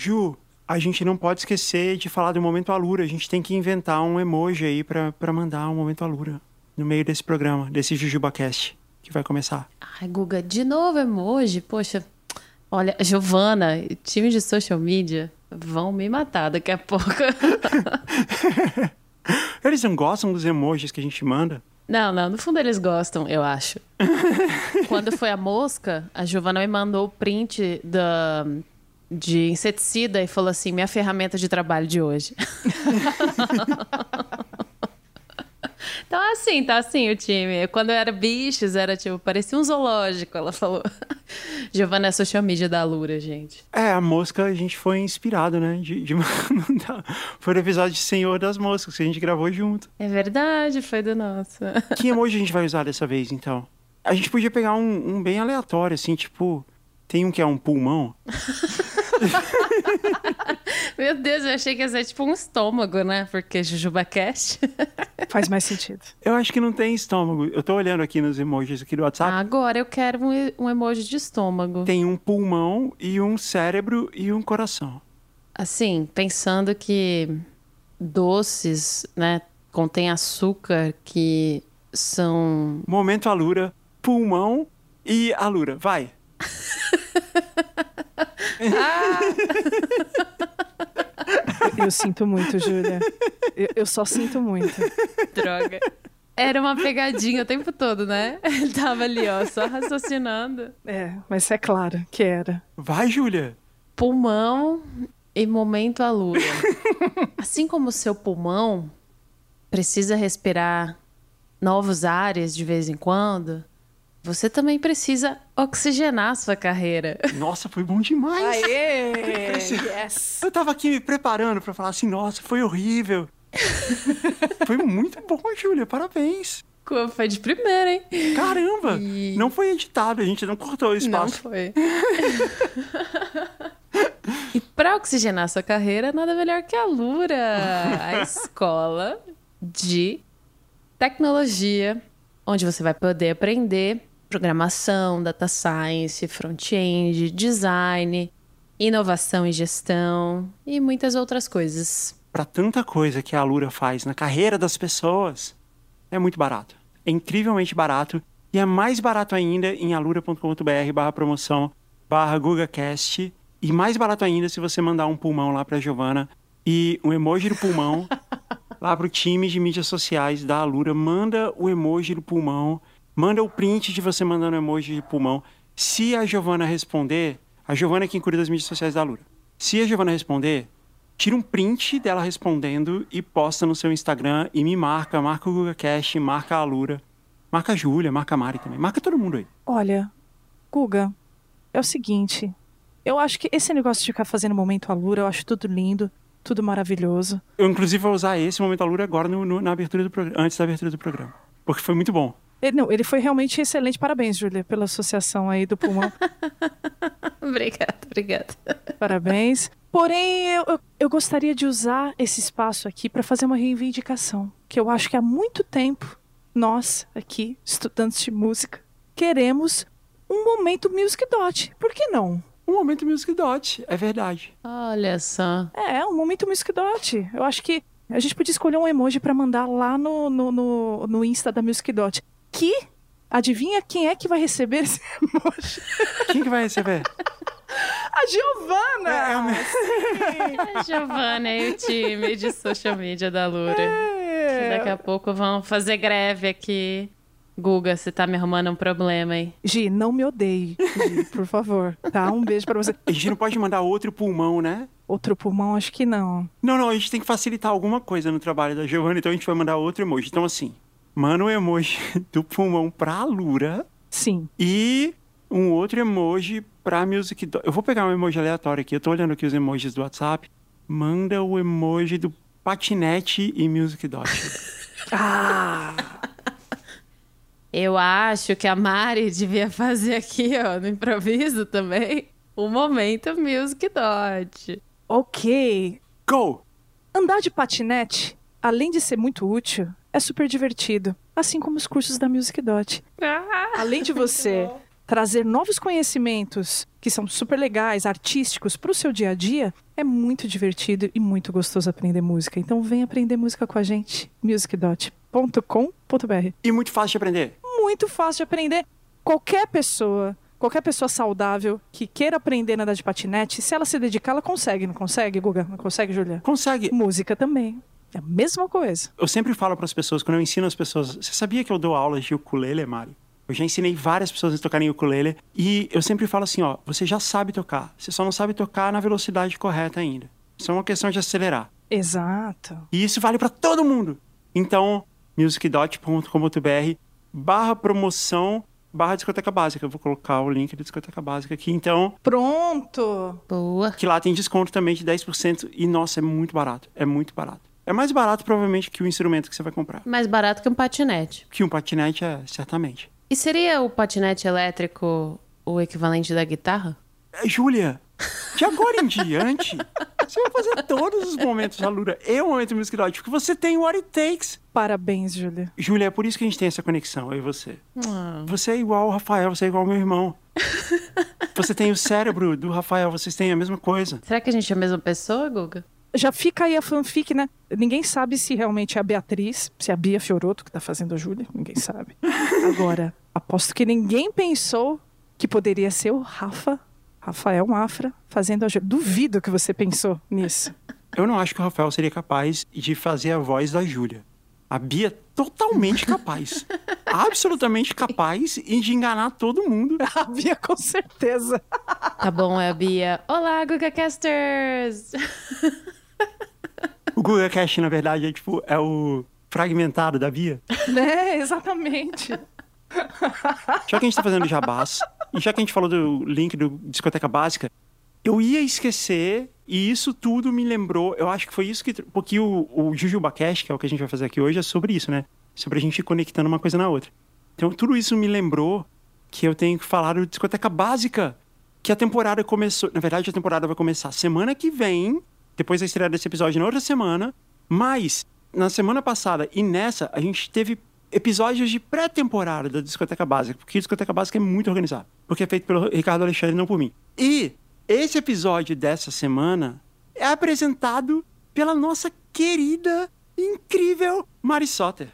Ju, a gente não pode esquecer de falar do Momento Alura. A gente tem que inventar um emoji aí pra mandar um Momento Alura no meio desse programa, desse JujubaCast, que vai começar. Ai, Guga, de novo emoji? Poxa, olha, Giovana, time de social media vão me matar daqui a pouco. Eles não gostam dos emojis que a gente manda? Não, no fundo eles gostam, eu acho. Quando foi a mosca, a Giovana me mandou o print de inseticida e falou assim, minha ferramenta de trabalho de hoje. Então tá assim o time. Quando eu era bichos, era tipo, parecia um zoológico, ela falou. Giovana é a social media da Alura, gente. A mosca a gente foi inspirado, né? De mandar. Foi no episódio de Senhor das Moscas que a gente gravou junto. É verdade, foi do nosso. Que emoji a gente vai usar dessa vez, então? A gente podia pegar um bem aleatório, assim, tipo... Tem um que é um pulmão. Meu Deus, eu achei que ia ser tipo um estômago, né? Porque JujubaCast. Faz mais sentido. Eu acho que não tem estômago. Eu tô olhando aqui nos emojis aqui do WhatsApp. Agora eu quero um emoji de estômago. Tem um pulmão e um cérebro e um coração. Assim, pensando que doces, né, contém açúcar que são... Momento Alura, pulmão e Alura. Vai. Eu sinto muito, Júlia. Eu só sinto muito. Droga. Era uma pegadinha o tempo todo, né? Ele tava ali, ó, só raciocinando. Mas é claro que era. Vai, Júlia. Pulmão e momento Alura. Assim como o seu pulmão precisa respirar novos ares de vez em quando, você também precisa oxigenar a sua carreira. Nossa, foi bom demais. Aê! Yes! Eu tava aqui me preparando pra falar assim, nossa, foi horrível. Foi muito bom, Júlia, parabéns. Foi de primeira, hein? Caramba! Não foi editado, a gente não cortou o espaço. Não foi. E pra oxigenar a sua carreira, nada melhor que a Alura, a escola de tecnologia, onde você vai poder aprender programação, data science, front-end, design, inovação e gestão e muitas outras coisas. Para tanta coisa que a Alura faz na carreira das pessoas, é muito barato. É incrivelmente barato e é mais barato ainda em alura.com.br/promoção/GugaCast e mais barato ainda se você mandar um pulmão lá para Giovana e um emoji do pulmão lá pro time de mídias sociais da Alura. Manda o emoji do pulmão. Manda o print de você mandando emoji de pulmão. Se a Giovana responder... A Giovana é quem cuida das mídias sociais da Alura. Se a Giovana responder, tira um print dela respondendo e posta no seu Instagram e me marca o GugaCast, marca a Alura, marca a Júlia, marca a Mari também. Marca todo mundo aí. Olha, Guga, é o seguinte. Eu acho que esse negócio de ficar fazendo momento Alura, eu acho tudo lindo, tudo maravilhoso. Eu, inclusive, vou usar esse momento Alura agora na abertura do programa, antes da abertura do programa. Porque foi muito bom. Ele foi realmente excelente. Parabéns, Júlia, pela associação aí do pulmão. Obrigada. Parabéns. Porém, eu gostaria de usar esse espaço aqui para fazer uma reivindicação. Que eu acho que há muito tempo, nós aqui, estudantes de música, queremos um momento Music Dot. Por que não? Um momento Music Dot, é verdade. Olha só. Um momento Music Dot. Eu acho que a gente podia escolher um emoji para mandar lá no Insta da Music Dot. Que, adivinha quem é que vai receber esse emoji? Quem que vai receber? A Giovana! A Giovana e o time de social media da Alura. Que daqui a pouco vão fazer greve aqui. Guga, você tá me arrumando um problema aí. Gi, não me odeie, Gi, por favor. Tá? Um beijo pra você. A gente não pode mandar outro pulmão, né? Outro pulmão, acho que não. Não, a gente tem que facilitar alguma coisa no trabalho da Giovana, então a gente vai mandar outro emoji. Então, assim, manda um emoji do pulmão pra Alura. Sim. E um outro emoji pra Music Dot. Eu vou pegar um emoji aleatório aqui, eu tô olhando aqui os emojis do WhatsApp. Manda o emoji do patinete e Music Dot. Eu acho que a Mari devia fazer aqui, ó, no improviso também, o momento Music Dot. Ok. Go! Andar de patinete, além de ser muito útil, é super divertido. Assim como os cursos da Music Dot. Além de você trazer novos conhecimentos que são super legais, artísticos, para o seu dia a dia, é muito divertido e muito gostoso aprender música. Então vem aprender música com a gente, musicdot.com.br. E muito fácil de aprender. Muito fácil de aprender. Qualquer pessoa saudável que queira aprender a andar de patinete, se ela se dedicar, ela consegue. Não consegue, Guga? Não consegue, Julia? Consegue. Música também. É a mesma coisa. Eu sempre falo para as pessoas, quando eu ensino as pessoas, você sabia que eu dou aulas de ukulele, Mari? Eu já ensinei várias pessoas a tocarem ukulele e eu sempre falo assim, ó, você já sabe tocar, você só não sabe tocar na velocidade correta ainda. Isso é uma questão de acelerar. Exato. E isso vale para todo mundo. Então, musicdot.com.br/promoção/discoteca básica. Eu vou colocar o link da discoteca básica aqui, então. Pronto. Boa. Que lá tem desconto também de 10% e, nossa, é muito barato. É muito barato. É mais barato, provavelmente, que o instrumento que você vai comprar. Mais barato que um patinete. Que um patinete certamente. E seria o patinete elétrico o equivalente da guitarra? Júlia, de agora em diante, você vai fazer todos os momentos da Lura e o momento Music Dot, porque você tem what it takes. Parabéns, Júlia. Júlia, é por isso que a gente tem essa conexão, eu e você. Você é igual ao Rafael, você é igual ao meu irmão. Você tem o cérebro do Rafael, vocês têm a mesma coisa. Será que a gente é a mesma pessoa, Guga? Já fica aí a fanfic, né? Ninguém sabe se realmente é a Beatriz, se é a Bia Fioroto que tá fazendo a Júlia. Ninguém sabe. Agora, aposto que ninguém pensou que poderia ser o Rafael Mafra, fazendo a Júlia. Duvido que você pensou nisso. Eu não acho que o Rafael seria capaz de fazer a voz da Júlia. A Bia é totalmente capaz. Absolutamente capaz e de enganar todo mundo. A Bia, com certeza. Tá bom, é a Bia. Olá, GugaCasters! O GugaCast, na verdade, é o fragmentado da Bia. Né, exatamente. Já que a gente tá fazendo jabás, e já que a gente falou do link do Discoteca Básica, eu ia esquecer, e isso tudo me lembrou, eu acho que foi isso que... Porque o JujubaCast, que é o que a gente vai fazer aqui hoje, é sobre isso, né? Sobre a gente ir conectando uma coisa na outra. Então, tudo isso me lembrou que eu tenho que falar do Discoteca Básica, que a temporada começou... Na verdade, a temporada vai começar semana que vem, depois da estreia desse episódio na outra semana, mas na semana passada e nessa, a gente teve episódios de pré-temporada da Discoteca Básica, porque a Discoteca Básica é muito organizada, porque é feito pelo Ricardo Alexandre, não por mim. E esse episódio dessa semana é apresentado pela nossa querida, incrível Mari Soter.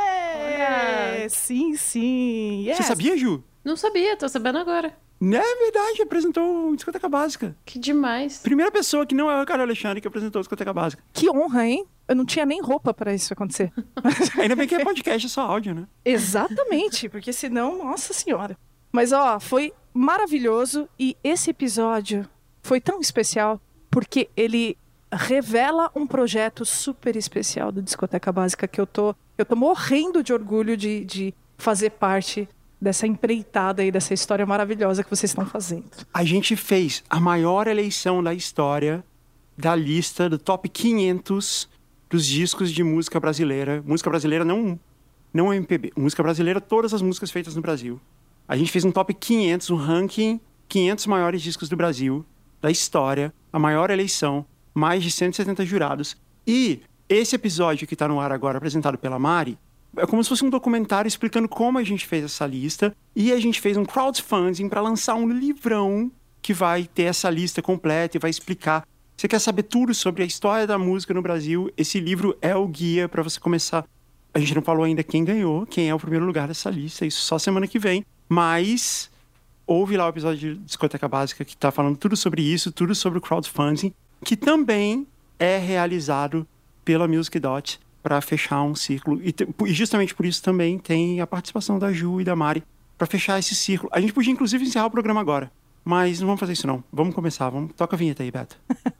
Aê! Olha. Sim, sim. Yes. Você sabia, Ju? Não sabia, tô sabendo agora. É verdade, apresentou a Discoteca Básica. Que demais. Primeira pessoa que não é o Ricardo Alexandre que apresentou a Discoteca Básica. Que honra, hein? Eu não tinha nem roupa pra isso acontecer. Ainda bem que é podcast, é só áudio, né? Exatamente, porque senão, nossa senhora. Mas, ó, foi maravilhoso e esse episódio foi tão especial porque ele revela um projeto super especial do Discoteca Básica que eu tô morrendo de orgulho de fazer parte dessa empreitada aí, dessa história maravilhosa que vocês estão fazendo. A gente fez a maior eleição da história da lista do top 500 dos discos de música brasileira. Música brasileira não MPB. Música brasileira, todas as músicas feitas no Brasil. A gente fez um top 500, um ranking 500 maiores discos do Brasil, da história, a maior eleição, mais de 170 jurados. E esse episódio que está no ar agora, apresentado pela Mari, é como se fosse um documentário explicando como a gente fez essa lista. E a gente fez um crowdfunding para lançar um livrão que vai ter essa lista completa e vai explicar. Você quer saber tudo sobre a história da música no Brasil? Esse livro é o guia para você começar. A gente não falou ainda quem ganhou, quem é o primeiro lugar dessa lista, isso só semana que vem. Mas ouve lá o episódio de Discoteca Básica que está falando tudo sobre isso, tudo sobre o crowdfunding, que também é realizado pela Music Dot para fechar um círculo. E justamente por isso também tem a participação da Ju e da Mari para fechar esse círculo. A gente podia inclusive encerrar o programa agora, mas não vamos fazer isso não. Vamos começar, toca a vinheta aí, Beto.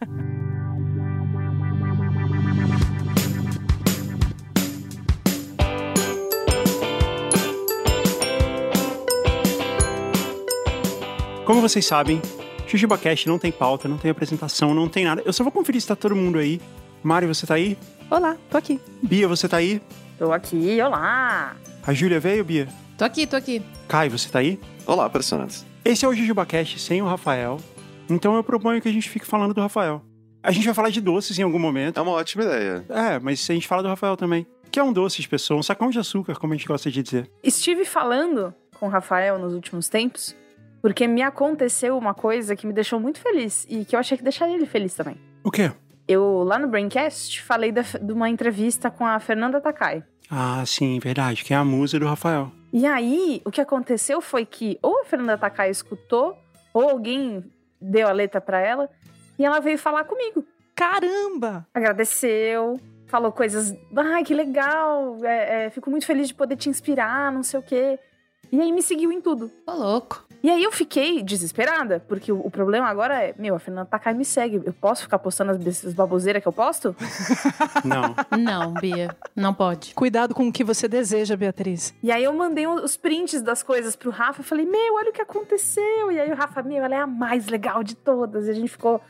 Como vocês sabem, JujubaCast não tem pauta, não tem apresentação, não tem nada. Eu só vou conferir se tá todo mundo aí. Mari, você tá aí? Olá, tô aqui. Bia, você tá aí? Tô aqui, olá! A Júlia veio, Bia? Tô aqui. Caio, você tá aí? Olá, personagens. Esse é o JujubaCast sem o Rafael, então eu proponho que a gente fique falando do Rafael. A gente vai falar de doces em algum momento. É uma ótima ideia. Mas a gente fala do Rafael também. Que é um doce de pessoa, um sacão de açúcar, como a gente gosta de dizer. Estive falando com o Rafael nos últimos tempos, porque me aconteceu uma coisa que me deixou muito feliz e que eu achei que deixaria ele feliz também. O quê? Eu, lá no Braincast, falei de uma entrevista com a Fernanda Takai. Ah, sim, verdade, que é a musa do Rafael. E aí, o que aconteceu foi que ou a Fernanda Takai escutou, ou alguém deu a letra pra ela, e ela veio falar comigo. Caramba! Agradeceu, falou coisas... Ai, que legal, fico muito feliz de poder te inspirar, não sei o quê. E aí me seguiu em tudo. Tô louco. E aí eu fiquei desesperada, porque o problema agora é... a Fernanda Takai me segue. Eu posso ficar postando as baboseiras que eu posto? Não. Não, Bia, não pode. Cuidado com o que você deseja, Beatriz. E aí eu mandei os prints das coisas pro Rafa. Falei, olha o que aconteceu. E aí o Rafa, ela é a mais legal de todas. E a gente ficou...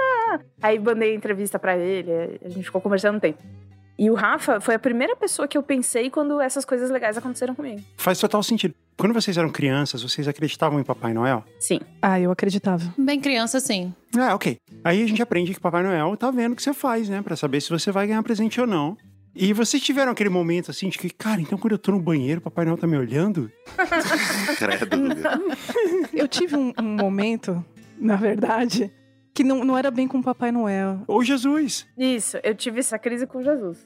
Aí mandei entrevista pra ele. A gente ficou conversando um tempo. E o Rafa foi a primeira pessoa que eu pensei quando essas coisas legais aconteceram comigo. Faz total sentido. Quando vocês eram crianças, vocês acreditavam em Papai Noel? Sim. Ah, eu acreditava. Bem criança, sim. Ok. Aí a gente aprende que Papai Noel tá vendo o que você faz, né? Pra saber se você vai ganhar presente ou não. E vocês tiveram aquele momento assim de que, cara, então quando eu tô no banheiro, Papai Noel tá me olhando? Credo, Guga. Eu tive um momento, na verdade, que não era bem com o Papai Noel. Ou Jesus. Isso, eu tive essa crise com Jesus.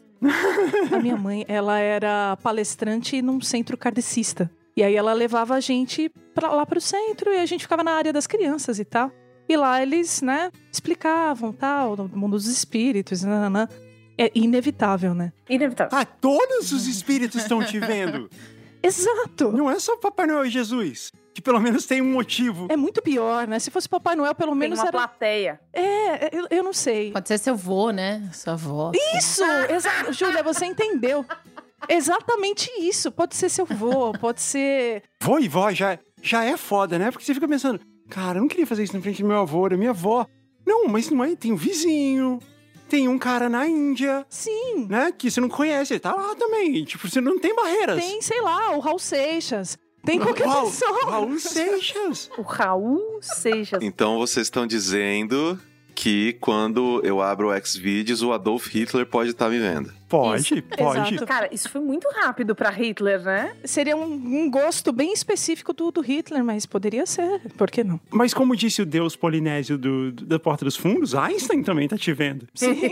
A minha mãe, ela era palestrante num centro kardecista. E aí ela levava a gente lá pro centro e a gente ficava na área das crianças e tal. E lá eles, né, explicavam tal, do mundo dos espíritos, nananã. É inevitável, né? Inevitável. Ah, todos os espíritos estão te vendo. Exato! Não é só Papai Noel e Jesus. Que pelo menos tem um motivo. É muito pior, né? Se fosse Papai Noel, pelo Tem menos uma era... plateia. Eu não sei. Pode ser seu vô, né? Sua avó. Isso! Exato. Júlia, você entendeu. Exatamente isso. Pode ser seu vô, pode ser... Vô e vó já é foda, né? Porque você fica pensando, cara, eu não queria fazer isso na frente do meu avô, da minha avó. Não, mas não é, tem um vizinho, tem um cara na Índia, Sim. né? Que você não conhece, ele tá lá também. Tipo, você não tem barreiras. Tem, sei lá, o Raul Seixas. Tem qualquer pessoa. Raul Seixas. O Raul Seixas. Então vocês estão dizendo que quando eu abro o Xvideos, o Adolf Hitler pode estar me vendo. Pode. Exato. Cara, isso foi muito rápido pra Hitler, né? Seria um gosto bem específico do Hitler, mas poderia ser. Por que não? Mas como disse o deus polinésio da Porta dos Fundos, Einstein também tá te vendo. Sim.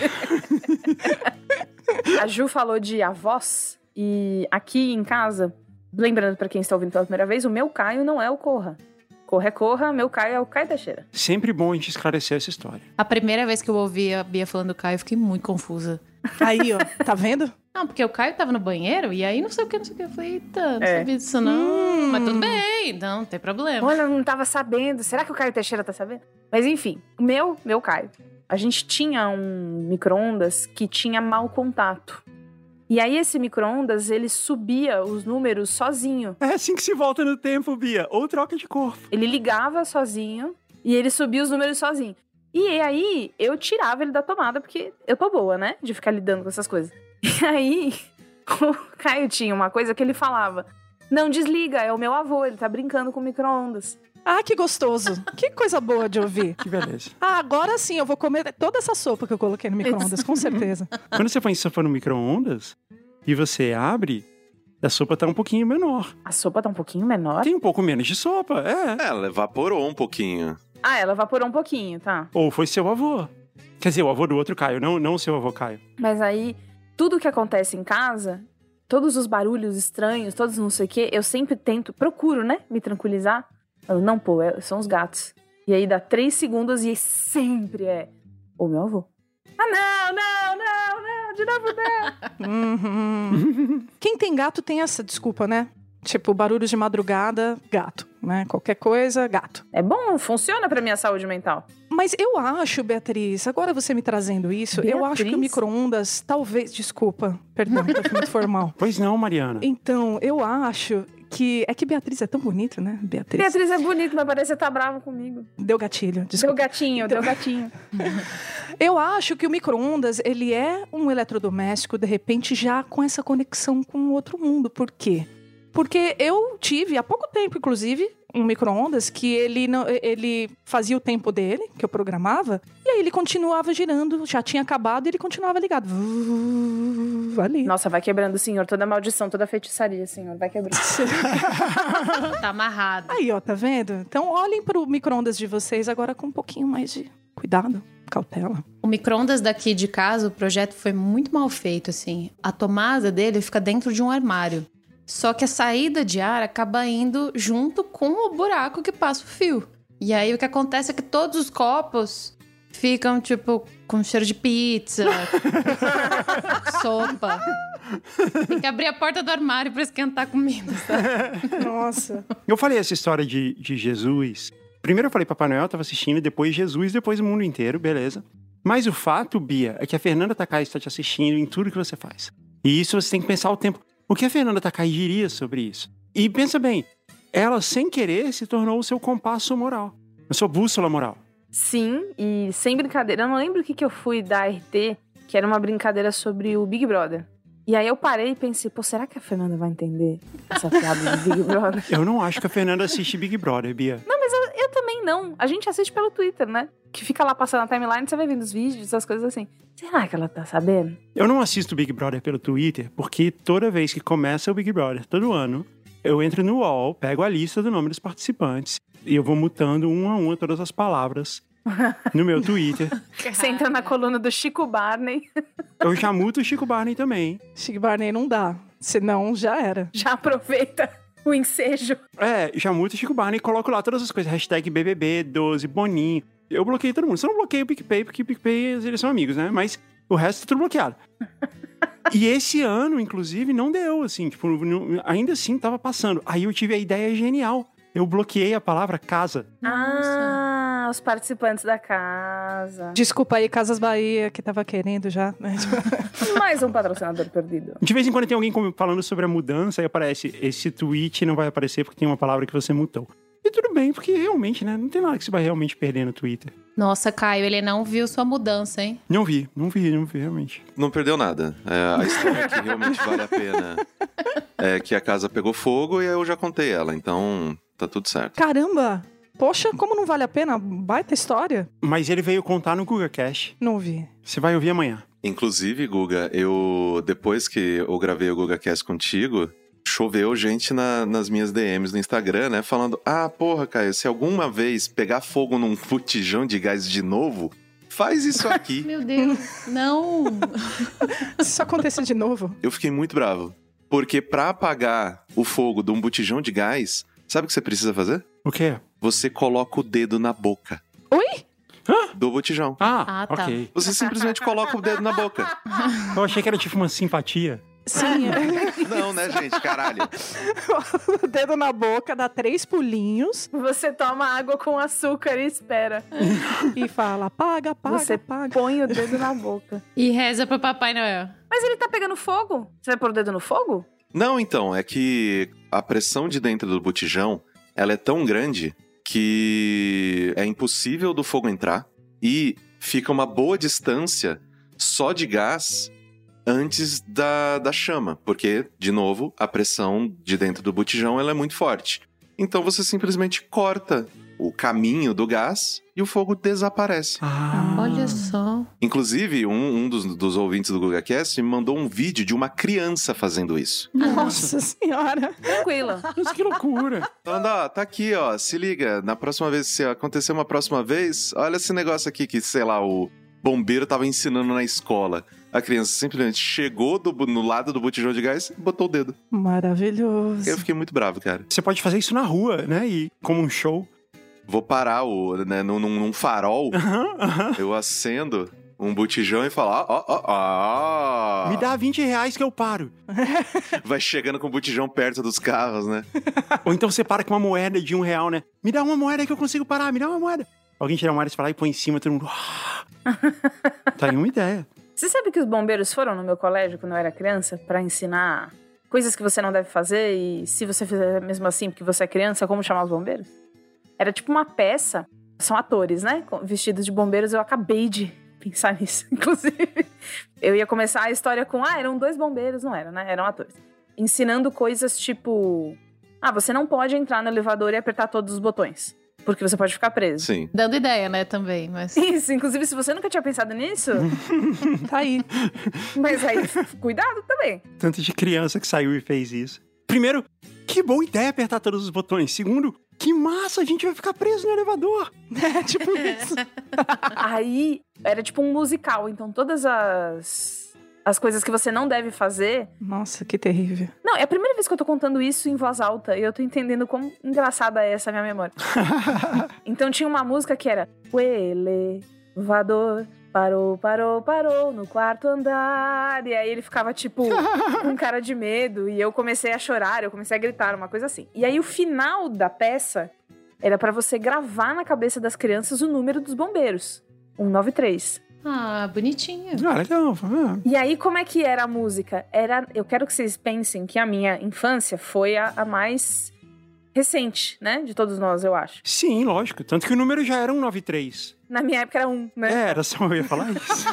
A Ju falou de avós. E aqui em casa, lembrando pra quem está ouvindo pela primeira vez, o meu Caio não é o Corra. Corra é Corra, meu Caio é o Caio Teixeira. Sempre bom a gente esclarecer essa história. A primeira vez que eu ouvi a Bia falando do Caio, eu fiquei muito confusa. Aí, ó, tá vendo? Não, porque o Caio tava no banheiro e aí não sei o que. Eu falei, eita, não sabia disso não. Mas tudo bem, não tem problema. Olha, eu não tava sabendo. Será que o Caio Teixeira tá sabendo? Mas enfim, meu Caio. A gente tinha um micro-ondas que tinha mau contato. E aí esse micro-ondas, ele subia os números sozinho. É assim que se volta no tempo, Bia. Ou troca de corpo. Ele ligava sozinho e ele subia os números sozinho. E aí eu tirava ele da tomada, porque eu tô boa, né? De ficar lidando com essas coisas. E aí o Caio tinha uma coisa que ele falava: não desliga, é o meu avô, ele tá brincando com micro-ondas. Ah, que gostoso. Que coisa boa de ouvir. Que beleza. Ah, agora sim, eu vou comer toda essa sopa que eu coloquei no micro-ondas, com certeza. Quando você põe sopa no micro-ondas e você abre, a sopa tá um pouquinho menor. A sopa tá um pouquinho menor? Tem um pouco menos de sopa, é. Ela evaporou um pouquinho. Ah, ela evaporou um pouquinho, tá. Ou foi seu avô. Quer dizer, o avô do outro Caio, não o seu avô Caio. Mas aí, tudo que acontece em casa, todos os barulhos estranhos, todos não sei o quê, eu sempre procuro, né, me tranquilizar. Eu, não, pô, são os gatos. E aí dá 3 segundos e sempre é o meu avô. Ah, não, de novo não. Uhum. Quem tem gato tem essa desculpa, né? Tipo, barulhos de madrugada, gato, né? Qualquer coisa, gato. É bom, funciona pra minha saúde mental. Mas eu acho, Beatriz, agora você me trazendo isso, eu acho que o micro-ondas, talvez... Desculpa, perdão, eu fui muito formal. Pois não, Mariana. Então, eu acho que... É que Beatriz é tão bonita, né, Beatriz? Beatriz é bonita, mas parece que você tá brava comigo. Deu gatilho, desculpa. Deu gatinho. Eu acho que o micro-ondas, ele é um eletrodoméstico, de repente, já com essa conexão com o outro mundo. Por quê? Porque eu tive, há pouco tempo, inclusive, um micro-ondas que ele fazia o tempo dele, que eu programava, e aí ele continuava girando, já tinha acabado e ele continuava ligado. Ali. Nossa, vai quebrando, senhor. Toda maldição, toda feitiçaria, senhor. Vai quebrando. Tá amarrado. Aí, ó, tá vendo? Então olhem pro micro-ondas de vocês agora com um pouquinho mais de cuidado, cautela. O micro-ondas daqui de casa, o projeto foi muito mal feito, assim. A tomada dele fica dentro de um armário. Só que a saída de ar acaba indo junto com o buraco que passa o fio. E aí o que acontece é que todos os copos ficam, tipo, com cheiro de pizza, sopa. Tem que abrir a porta do armário pra esquentar a comida, sabe? Nossa. Eu falei essa história de Jesus. Primeiro eu falei Papai Noel, tava assistindo, depois Jesus, depois o mundo inteiro, beleza. Mas o fato, Bia, é que a Fernanda Takai está te assistindo em tudo que você faz. E isso você tem que pensar o tempo. O que a Fernanda Takai diria sobre isso? E pensa bem, ela sem querer se tornou o seu compasso moral, a sua bússola moral. Sim, e sem brincadeira, eu não lembro o que eu fui da RT, que era uma brincadeira sobre o Big Brother. E aí eu parei e pensei, pô, será que a Fernanda vai entender essa piada do Big Brother? Eu não acho que a Fernanda assiste Big Brother, Bia. Não, mas eu também não. A gente assiste pelo Twitter, né? Que fica lá passando na timeline, você vai vendo os vídeos, essas coisas assim. Será que ela tá sabendo? Eu não assisto Big Brother pelo Twitter, porque toda vez que começa o Big Brother, todo ano, eu entro no UOL, pego a lista do nome dos participantes e eu vou mutando uma a uma todas as palavras no meu Twitter. Você entra na coluna do Chico Barney, Eu já muto o Chico Barney também. Chico Barney não dá, senão já era. já aproveita o ensejo. Já muto o Chico Barney e coloco lá todas as coisas. Hashtag BBB, 12, Boninho. Eu bloqueei todo mundo. Só não bloqueei o PicPay, porque o PicPay eles são amigos, né? Mas o resto é tudo bloqueado. E esse ano, inclusive, não deu, assim. Tipo, ainda assim tava passando. Aí eu tive a ideia genial. Eu bloqueei a palavra casa. Ah, os participantes da casa. Desculpa aí, Casas Bahia, que tava querendo já, né? Mais um patrocinador perdido. De vez em quando tem alguém falando sobre a mudança e aparece, esse tweet não vai aparecer porque tem uma palavra que você mutou. E tudo bem, porque realmente, né? Não tem nada que você vai realmente perder no Twitter. Nossa, Caio, ele não viu sua mudança, hein? Não vi, realmente. Não perdeu nada. A história que realmente vale a pena é que a casa pegou fogo e eu já contei ela, então tá tudo certo. Caramba! Poxa, como não vale a pena? Baita história. Mas ele veio contar no GugaCast. Não vi. Você vai ouvir amanhã. Inclusive, Guga, depois que eu gravei o GugaCast contigo, choveu gente nas minhas DMs no Instagram, né? Falando, porra, Caio, se alguma vez pegar fogo num botijão de gás de novo, faz isso aqui. Meu Deus, não! Se isso acontecer de novo. Eu fiquei muito bravo. Porque pra apagar o fogo de um botijão de gás, sabe o que você precisa fazer? O quê? Você coloca o dedo na boca. Oi? Do botijão. Ah, tá. Ok. Você simplesmente coloca o dedo na boca. Eu achei que era tipo uma simpatia. Sim. Não, né, gente? Caralho. O dedo na boca, dá 3 pulinhos Você toma água com açúcar e espera. e fala, apaga, apaga, Você apaga. põe o dedo na boca. E reza pro Papai Noel. Mas ele tá pegando fogo? Você vai pôr o dedo no fogo? Não, então, é que a pressão de dentro do botijão, ela é tão grande que é impossível do fogo entrar e fica uma boa distância só de gás antes da chama, porque, de novo, a pressão de dentro do botijão ela é muito forte. Então você simplesmente corta o caminho do gás e o fogo desaparece. Olha só. Inclusive, um dos ouvintes do GugaCast me mandou um vídeo de uma criança fazendo isso. Nossa senhora. Tranquila. Nossa, que loucura. Falando, tá aqui, ó, se liga, na próxima vez, se acontecer uma próxima vez, olha esse negócio aqui que, sei lá, o bombeiro tava ensinando na escola. A criança simplesmente chegou no lado do botijão de gás e botou o dedo. Maravilhoso. Eu fiquei muito bravo, cara. Você pode fazer isso na rua, né? E como um show. Vou parar num farol, eu acendo um botijão e falo, Me dá R$20 que eu paro. Vai chegando com o botijão perto dos carros, né? Ou então você para com uma moeda de R$1, né? Me dá uma moeda que eu consigo parar, me dá uma moeda. Alguém tira a moeda, você fala e põe em cima, todo mundo... Tá aí uma ideia. Você sabe que os bombeiros foram no meu colégio quando eu era criança pra ensinar coisas que você não deve fazer e se você fizer mesmo assim porque você é criança, como chamar os bombeiros? Era tipo uma peça, são atores, né? Vestidos de bombeiros, eu acabei de pensar nisso, inclusive. Eu ia começar a história com, eram 2 bombeiros, não eram, né? Eram atores. Ensinando coisas tipo, você não pode entrar no elevador e apertar todos os botões. Porque você pode ficar preso. Sim. Dando ideia, né, também, mas... Isso, inclusive, se você nunca tinha pensado nisso, Tá aí. mas aí, cuidado também. Tanto de criança que saiu e fez isso. Primeiro, que boa ideia apertar todos os botões. Segundo, que massa, a gente vai ficar preso no elevador. É tipo isso. Aí, era tipo um musical, então todas as coisas que você não deve fazer... Nossa, que terrível. Não, é a primeira vez que eu tô contando isso em voz alta e eu tô entendendo como engraçada é essa minha memória. Então tinha uma música que era o elevador parou no quarto andar. E aí ele ficava tipo com cara de medo e eu comecei a chorar, eu comecei a gritar, uma coisa assim. E aí o final da peça era pra você gravar na cabeça das crianças o número dos bombeiros. 193. Ah, bonitinho. Ah, legal. E aí, como é que era a música? Eu quero que vocês pensem que a minha infância foi a mais recente, né? De todos nós, eu acho. Sim, lógico. Tanto que o número já era 193. Na minha época era 1, né? É, era só eu ia falar isso.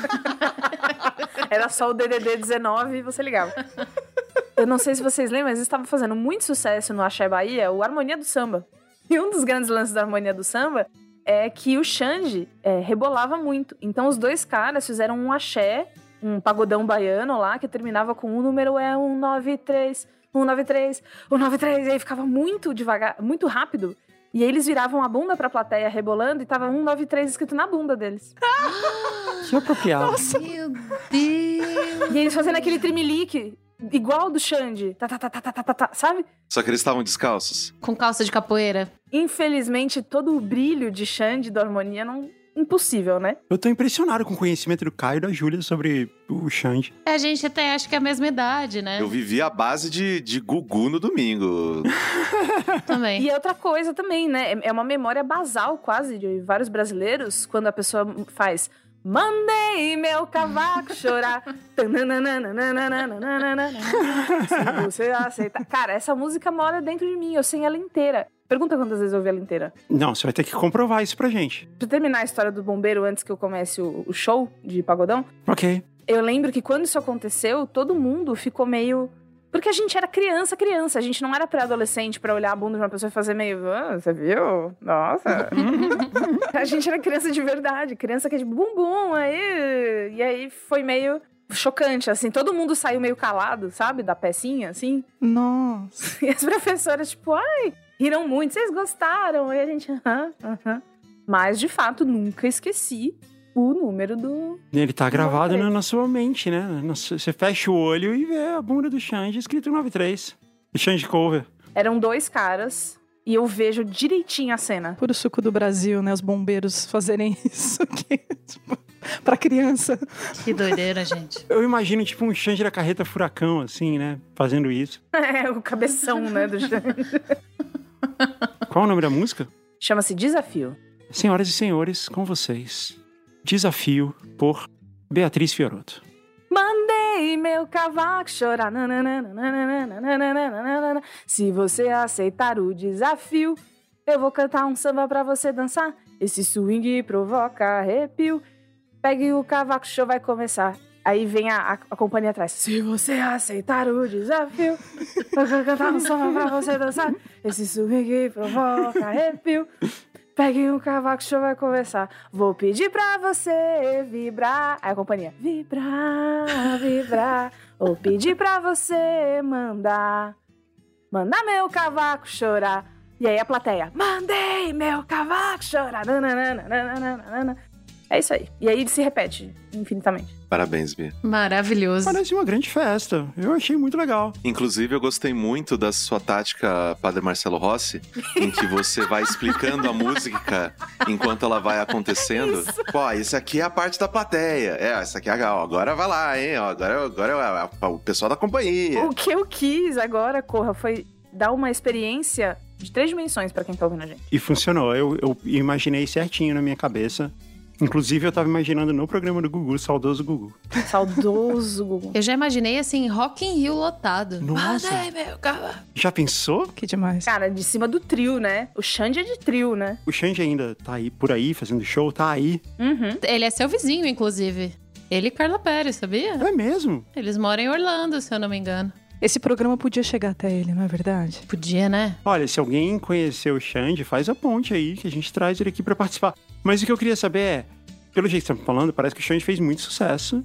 Era só o DDD 19 e você ligava. Eu não sei se vocês lembram, mas estava fazendo muito sucesso no Axé Bahia, o Harmonia do Samba. E um dos grandes lances da Harmonia do Samba é que o Xande rebolava muito. Então os dois caras fizeram um axé, um pagodão baiano lá, que terminava com o número 193, 193, 193, e aí ficava muito devagar, muito rápido. E aí eles viravam a bunda pra plateia rebolando e tava 193 escrito na bunda deles. Que apropriado. Meu Deus. E eles fazendo aquele trimelique, igual do Xande, sabe? Só que eles estavam descalços. Com calça de capoeira. Infelizmente, todo o brilho de Xande da harmonia não... Impossível, né? Eu tô impressionado com o conhecimento do Caio e da Júlia sobre o Xande. A gente até acha que é a mesma idade, né? Eu vivi a base de Gugu no domingo. Também. E outra coisa também, né? É uma memória basal quase de vários brasileiros, quando a pessoa faz... Mandei meu cavaco chorar. Se você aceitar. Cara, essa música mora dentro de mim, eu sei ela inteira. Pergunta quantas vezes eu ouvi ela inteira. Não, você vai ter que comprovar isso pra gente. Pra terminar a história do bombeiro antes que eu comece o show de pagodão, Ok. eu lembro que quando isso aconteceu, todo mundo ficou meio... Porque a gente era criança. A gente não era pré-adolescente pra olhar a bunda de uma pessoa e fazer meio... Ah, você viu? Nossa. A gente era criança de verdade. Criança que é tipo bumbum, aí... E aí foi meio chocante, assim. Todo mundo saiu meio calado, sabe? Da pecinha, assim. Nossa. E as professoras, tipo... Ai, riram muito. Vocês gostaram? E a gente... Aham. Mas, de fato, nunca esqueci o número do... Ele tá gravado 93. na sua mente, né? Você fecha o olho e vê a bunda do Xande escrito 93. O Xande Cover. Eram dois caras e eu vejo direitinho a cena. Puro suco do Brasil, né? Os bombeiros fazerem isso aqui. Tipo, pra criança. Que doideira, gente. Eu imagino, tipo, um Xande da Carreta Furacão, assim, né? Fazendo isso. É, o cabeção, né, do Xande. Qual o nome da música? Chama-se Desafio. Senhoras e senhores, com vocês. Desafio por Beatriz Fiorotto. Mandei meu cavaco chorar. Se você aceitar o desafio, eu vou cantar um samba pra você dançar. Esse swing provoca arrepio. Pegue o cavaco, o show vai começar. Aí vem a companhia atrás. Se você aceitar o desafio, eu vou cantar um samba pra você dançar. Esse swing provoca arrepio. Pegue um cavaco, o show vai começar. Vou pedir pra você vibrar. Aí a companhia. Vibrar, vibrar. Vou pedir pra você mandar meu cavaco chorar. E aí a plateia. Mandei meu cavaco chorar. Nananana. É isso aí. E aí se repete infinitamente. Parabéns, Bia. Maravilhoso. Parece uma grande festa. Eu achei muito legal. Inclusive, eu gostei muito da sua tática, Padre Marcelo Rossi, em que você vai explicando a música enquanto ela vai acontecendo. Pô, isso aqui é a parte da plateia. Isso aqui é... Ó, agora vai lá, hein? Ó, agora é o pessoal da companhia. O que eu quis agora, Corra, foi dar uma experiência de 3 dimensões pra quem tá ouvindo a gente. E funcionou. Eu imaginei certinho na minha cabeça. Inclusive, eu tava imaginando no programa do Gugu, saudoso Gugu. Saudoso Gugu. Eu já imaginei, assim, Rock in Rio lotado. Nossa. Mandei meu cavaco. Já pensou? Que demais. Cara, de cima do trio, né? O Xande é de trio, né? O Xande ainda tá aí por aí, fazendo show, tá aí. Uhum. Ele é seu vizinho, inclusive. Ele e Carla Pérez, sabia? É mesmo? Eles moram em Orlando, se eu não me engano. Esse programa podia chegar até ele, não é verdade? Podia, né? Olha, se alguém conheceu o Xande, faz a ponte aí, que a gente traz ele aqui pra participar. Mas o que eu queria saber é, pelo jeito que você tá falando, parece que o Xande fez muito sucesso,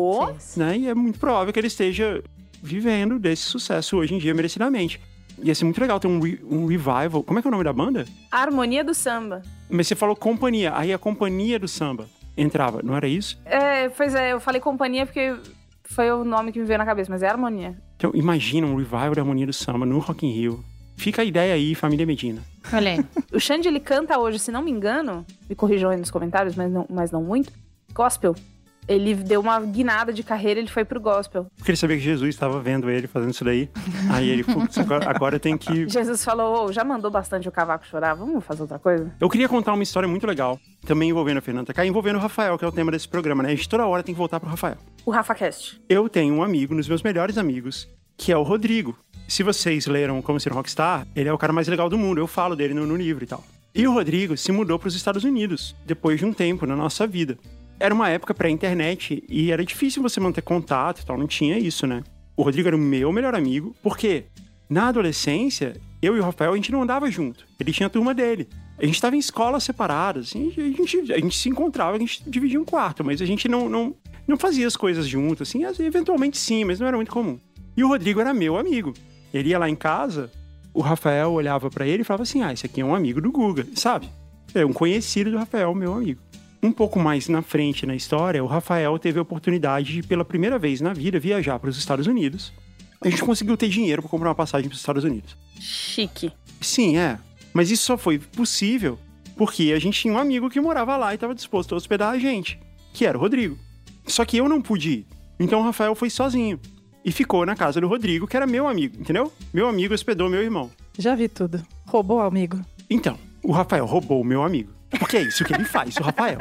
né? E é muito provável que ele esteja vivendo desse sucesso hoje em dia, merecidamente. Ia ser muito legal ter um revival. Como é que é o nome da banda? A Harmonia do Samba. Mas você falou companhia, aí a Companhia do Samba entrava, não era isso? Pois é, eu falei companhia porque foi o nome que me veio na cabeça, mas é Harmonia. Então imagina um revival da Harmonia do Samba no Rock in Rio. Fica a ideia aí, família Medina. Olha aí. O Xande, ele canta hoje, se não me engano, me corrijam aí nos comentários, mas não muito, gospel. Ele deu uma guinada de carreira, ele foi pro gospel. Porque ele sabia que Jesus estava vendo ele fazendo isso daí. Aí ele, putz, agora tem que... Jesus falou, já mandou bastante o cavaco chorar, vamos fazer outra coisa? Eu queria contar uma história muito legal, também envolvendo a Fernanda Takai, envolvendo o Rafael, que é o tema desse programa, né? A gente toda hora tem que voltar pro Rafael. O RafaCast. Eu tenho um amigo, um dos meus melhores amigos, que é o Rodrigo. Se vocês leram Como Ser um Rockstar, ele é o cara mais legal do mundo, eu falo dele no livro e tal. E o Rodrigo se mudou para os Estados Unidos, depois de um tempo na nossa vida. Era uma época pré-internet e era difícil você manter contato e tal, não tinha isso, né? O Rodrigo era o meu melhor amigo, porque na adolescência, eu e o Rafael, a gente não andava junto. Ele tinha a turma dele. A gente estava em escolas separadas, assim, a gente se encontrava, a gente dividia um quarto, mas a gente não fazia as coisas juntos, assim, eventualmente sim, mas não era muito comum. E o Rodrigo era meu amigo. Ele ia lá em casa, o Rafael olhava pra ele e falava assim, esse aqui é um amigo do Guga, sabe? É um conhecido do Rafael, meu amigo. Um pouco mais na frente na história, o Rafael teve a oportunidade de, pela primeira vez na vida, viajar para os Estados Unidos. A gente conseguiu ter dinheiro para comprar uma passagem para os Estados Unidos. Chique. Sim, mas isso só foi possível porque a gente tinha um amigo que morava lá e estava disposto a hospedar a gente, que era o Rodrigo. Só que eu não pude ir. Então o Rafael foi sozinho e ficou na casa do Rodrigo, que era meu amigo, entendeu? Meu amigo hospedou meu irmão. Já vi tudo. Roubou o amigo. Então, o Rafael roubou o meu amigo. Porque é isso que ele faz, o Rafael.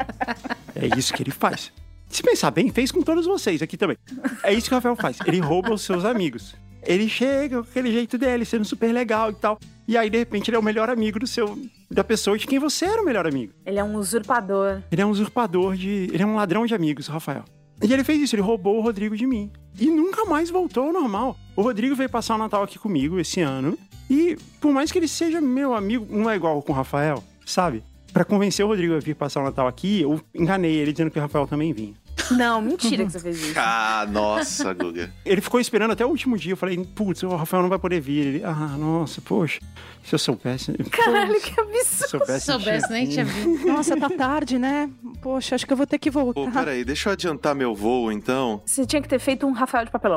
É isso que ele faz. Se pensar bem, fez com todos vocês aqui também. É isso que o Rafael faz. Ele rouba os seus amigos. Ele chega com aquele jeito dele, sendo super legal e tal. E aí, de repente, ele é o melhor amigo da pessoa de quem você era o melhor amigo. Ele é um usurpador. Ele é um usurpador ele é um ladrão de amigos, o Rafael. E ele fez isso, ele roubou o Rodrigo de mim. E nunca mais voltou ao normal. O Rodrigo veio passar o Natal aqui comigo esse ano. E por mais que ele seja meu amigo, não é igual com o Rafael, sabe? Pra convencer o Rodrigo a vir passar o Natal aqui, eu enganei ele dizendo que o Rafael também vinha. Não, mentira que você fez isso. Ah, nossa, Guga. Ele ficou esperando até o último dia. Eu falei, putz, o Rafael não vai poder vir. Ele, nossa, poxa, se eu soubesse... Caralho, que absurdo. Se soubesse, nem tinha visto. Nossa, tá tarde, né? Poxa, acho que eu vou ter que voltar. Pô, peraí, deixa eu adiantar meu voo, então. Você tinha que ter feito um Rafael de papelão.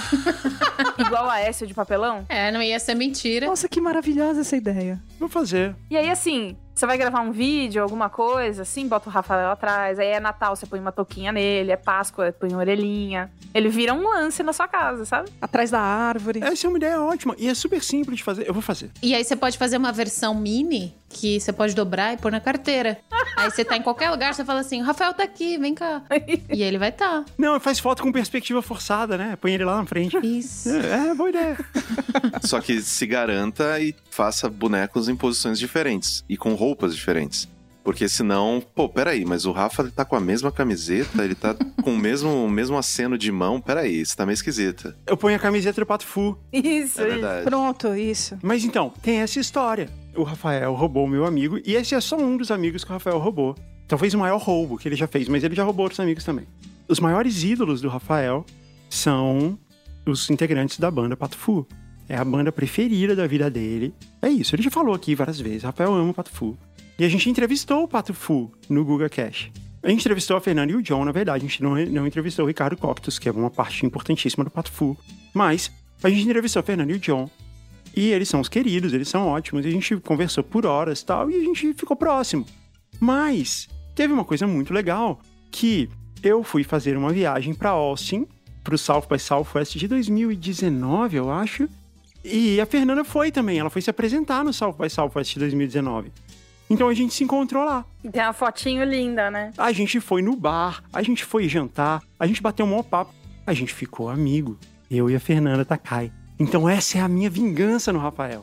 Igual a Écio de papelão. Não ia ser mentira. Nossa, que maravilhosa essa ideia. Vou fazer. E aí, assim, você vai gravar um vídeo, alguma coisa, assim, bota o Rafael atrás. Aí é Natal, você põe uma touquinha nele. É Páscoa, põe uma orelhinha. Ele vira um lance na sua casa, sabe? Atrás da árvore. Essa é uma ideia ótima. E é super simples de fazer. Eu vou fazer. E aí você pode fazer uma versão mini que você pode dobrar e pôr na carteira. Aí você tá em qualquer lugar, você fala assim, o Rafael tá aqui, vem cá. E ele vai tá. Não, faz foto com perspectiva forçada, né? Põe ele lá na frente. Isso. Boa ideia. Só que se garanta e faça bonecos em posições diferentes e com roupas diferentes. Porque senão, peraí, mas o Rafa ele tá com a mesma camiseta, ele tá com o mesmo aceno de mão, peraí, isso tá meio esquisito. Eu ponho a camiseta do Pato Fu. Isso, É verdade. Pronto, isso. Mas então, tem essa história. O Rafael roubou o meu amigo, e esse é só um dos amigos que o Rafael roubou. Talvez o maior roubo que ele já fez, mas ele já roubou outros amigos também. Os maiores ídolos do Rafael são os integrantes da banda Pato Fu. É a banda preferida da vida dele. É isso, ele já falou aqui várias vezes. Rafael ama o Pato Fu. E a gente entrevistou o Pato Fu no Guga Cash. A gente entrevistou a Fernanda e o John, na verdade. A gente não entrevistou o Ricardo Coctus, que é uma parte importantíssima do Pato Fu. Mas a gente entrevistou a Fernanda e o John. E eles são os queridos, eles são ótimos. E a gente conversou por horas e tal, e a gente ficou próximo. Mas teve uma coisa muito legal, que eu fui fazer uma viagem para Austin, pro South by Southwest de 2019, eu acho. E a Fernanda foi também, ela foi se apresentar no South by Southwest de 2019. Então a gente se encontrou lá. E tem uma fotinho linda, né? A gente foi no bar, a gente foi jantar, a gente bateu um maior papo. A gente ficou amigo, eu e a Fernanda Takai. Então essa é a minha vingança no Rafael.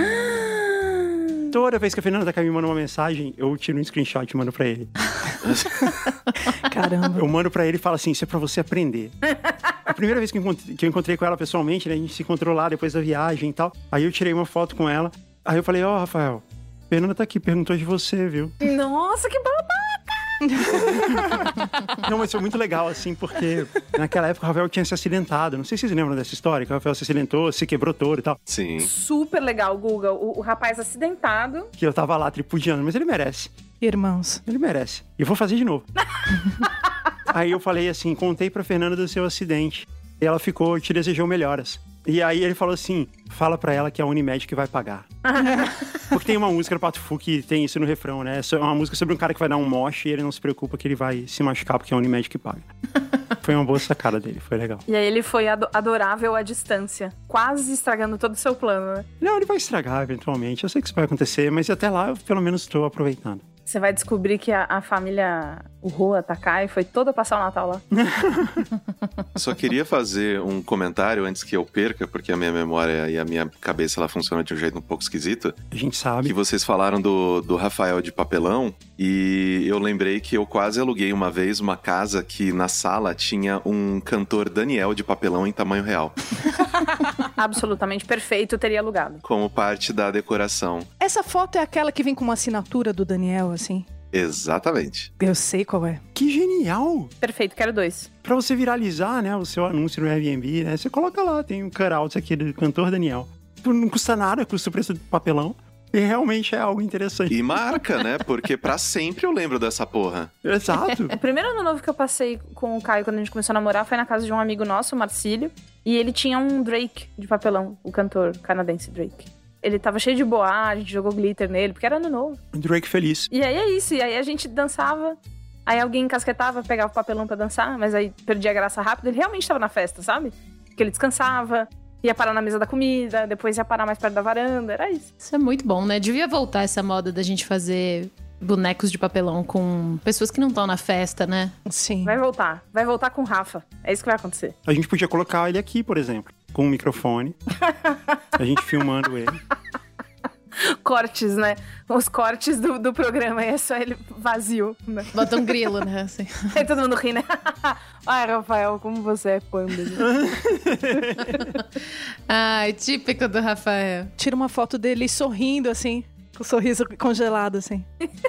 Toda vez que a Fernanda Takai me manda uma mensagem, eu tiro um screenshot e mando pra ele. Caramba. Eu mando pra ele e falo assim, isso é pra você aprender. É pra primeira vez que eu encontrei com ela pessoalmente, né? A gente se encontrou lá depois da viagem e tal. Aí eu tirei uma foto com ela. Aí eu falei, Rafael, Fernanda tá aqui, perguntou de você, viu? Nossa, que Não, mas foi muito legal, assim, porque naquela época o Rafael tinha se acidentado. Não sei se vocês lembram dessa história, que o Rafael se acidentou, se quebrou todo e tal. Sim. super legal, Guga. O rapaz acidentado. Que eu tava lá tripudiando, mas ele merece. Irmãos. Ele merece. E eu vou fazer de novo. Aí eu falei assim, contei pra Fernanda do seu acidente. E ela ficou, te desejou melhoras. E aí ele falou assim, fala pra ela que é a Unimed que vai pagar. Porque tem uma música do Pato Fu que tem isso no refrão, né? É uma música sobre um cara que vai dar um moche e ele não se preocupa que ele vai se machucar porque é a Unimed que paga. Foi uma boa sacada dele, foi legal. E aí ele foi adorável à distância. Quase estragando todo o seu plano, né? Não, ele vai estragar eventualmente. Eu sei que isso vai acontecer, mas até lá eu pelo menos estou aproveitando. Você vai descobrir que a família Rua Takai foi toda passar o Natal lá. Só queria fazer um comentário antes que eu perca, porque a minha memória e a minha cabeça ela funciona de um jeito um pouco esquisito. A gente sabe. Que vocês falaram do Rafael de papelão e eu lembrei que eu quase aluguei uma vez uma casa que na sala tinha um cantor Daniel de papelão em tamanho real. Absolutamente perfeito, teria alugado. Como parte da decoração. Essa foto é aquela que vem com uma assinatura do Daniel, assim? Exatamente. Eu sei qual é. Que genial! Perfeito, quero 2. Pra você viralizar, né, o seu anúncio no Airbnb, né, você coloca lá, tem um cutouts aqui do cantor Daniel. Não custa nada, custa o preço do papelão. E realmente é algo interessante. E marca, né? Porque pra sempre eu lembro dessa porra. Exato. O primeiro ano novo que eu passei com o Caio quando a gente começou a namorar foi na casa de um amigo nosso, o Marcílio. E ele tinha um Drake de papelão, o cantor canadense Drake. Ele tava cheio de boa, a gente jogou glitter nele, porque era ano novo. Drake feliz. E aí é isso, e aí a gente dançava. Aí alguém encasquetava, pegava o papelão pra dançar, mas aí perdia a graça rápido. Ele realmente tava na festa, sabe? Porque ele descansava, ia parar na mesa da comida, depois ia parar mais perto da varanda, era isso. Isso é muito bom, né? Devia voltar essa moda da gente fazer bonecos de papelão com pessoas que não estão na festa, né? Sim. Vai voltar com o Rafa. É isso que vai acontecer. A gente podia colocar ele aqui, por exemplo, com um microfone. A gente filmando ele. Cortes, né? Os cortes do programa, é só ele vazio, né? Bota um grilo, né? Assim. Aí todo mundo ri, né? Ai, Rafael, como você é panda. Ai, típico do Rafael. Tira uma foto dele sorrindo, assim, com o sorriso congelado, assim.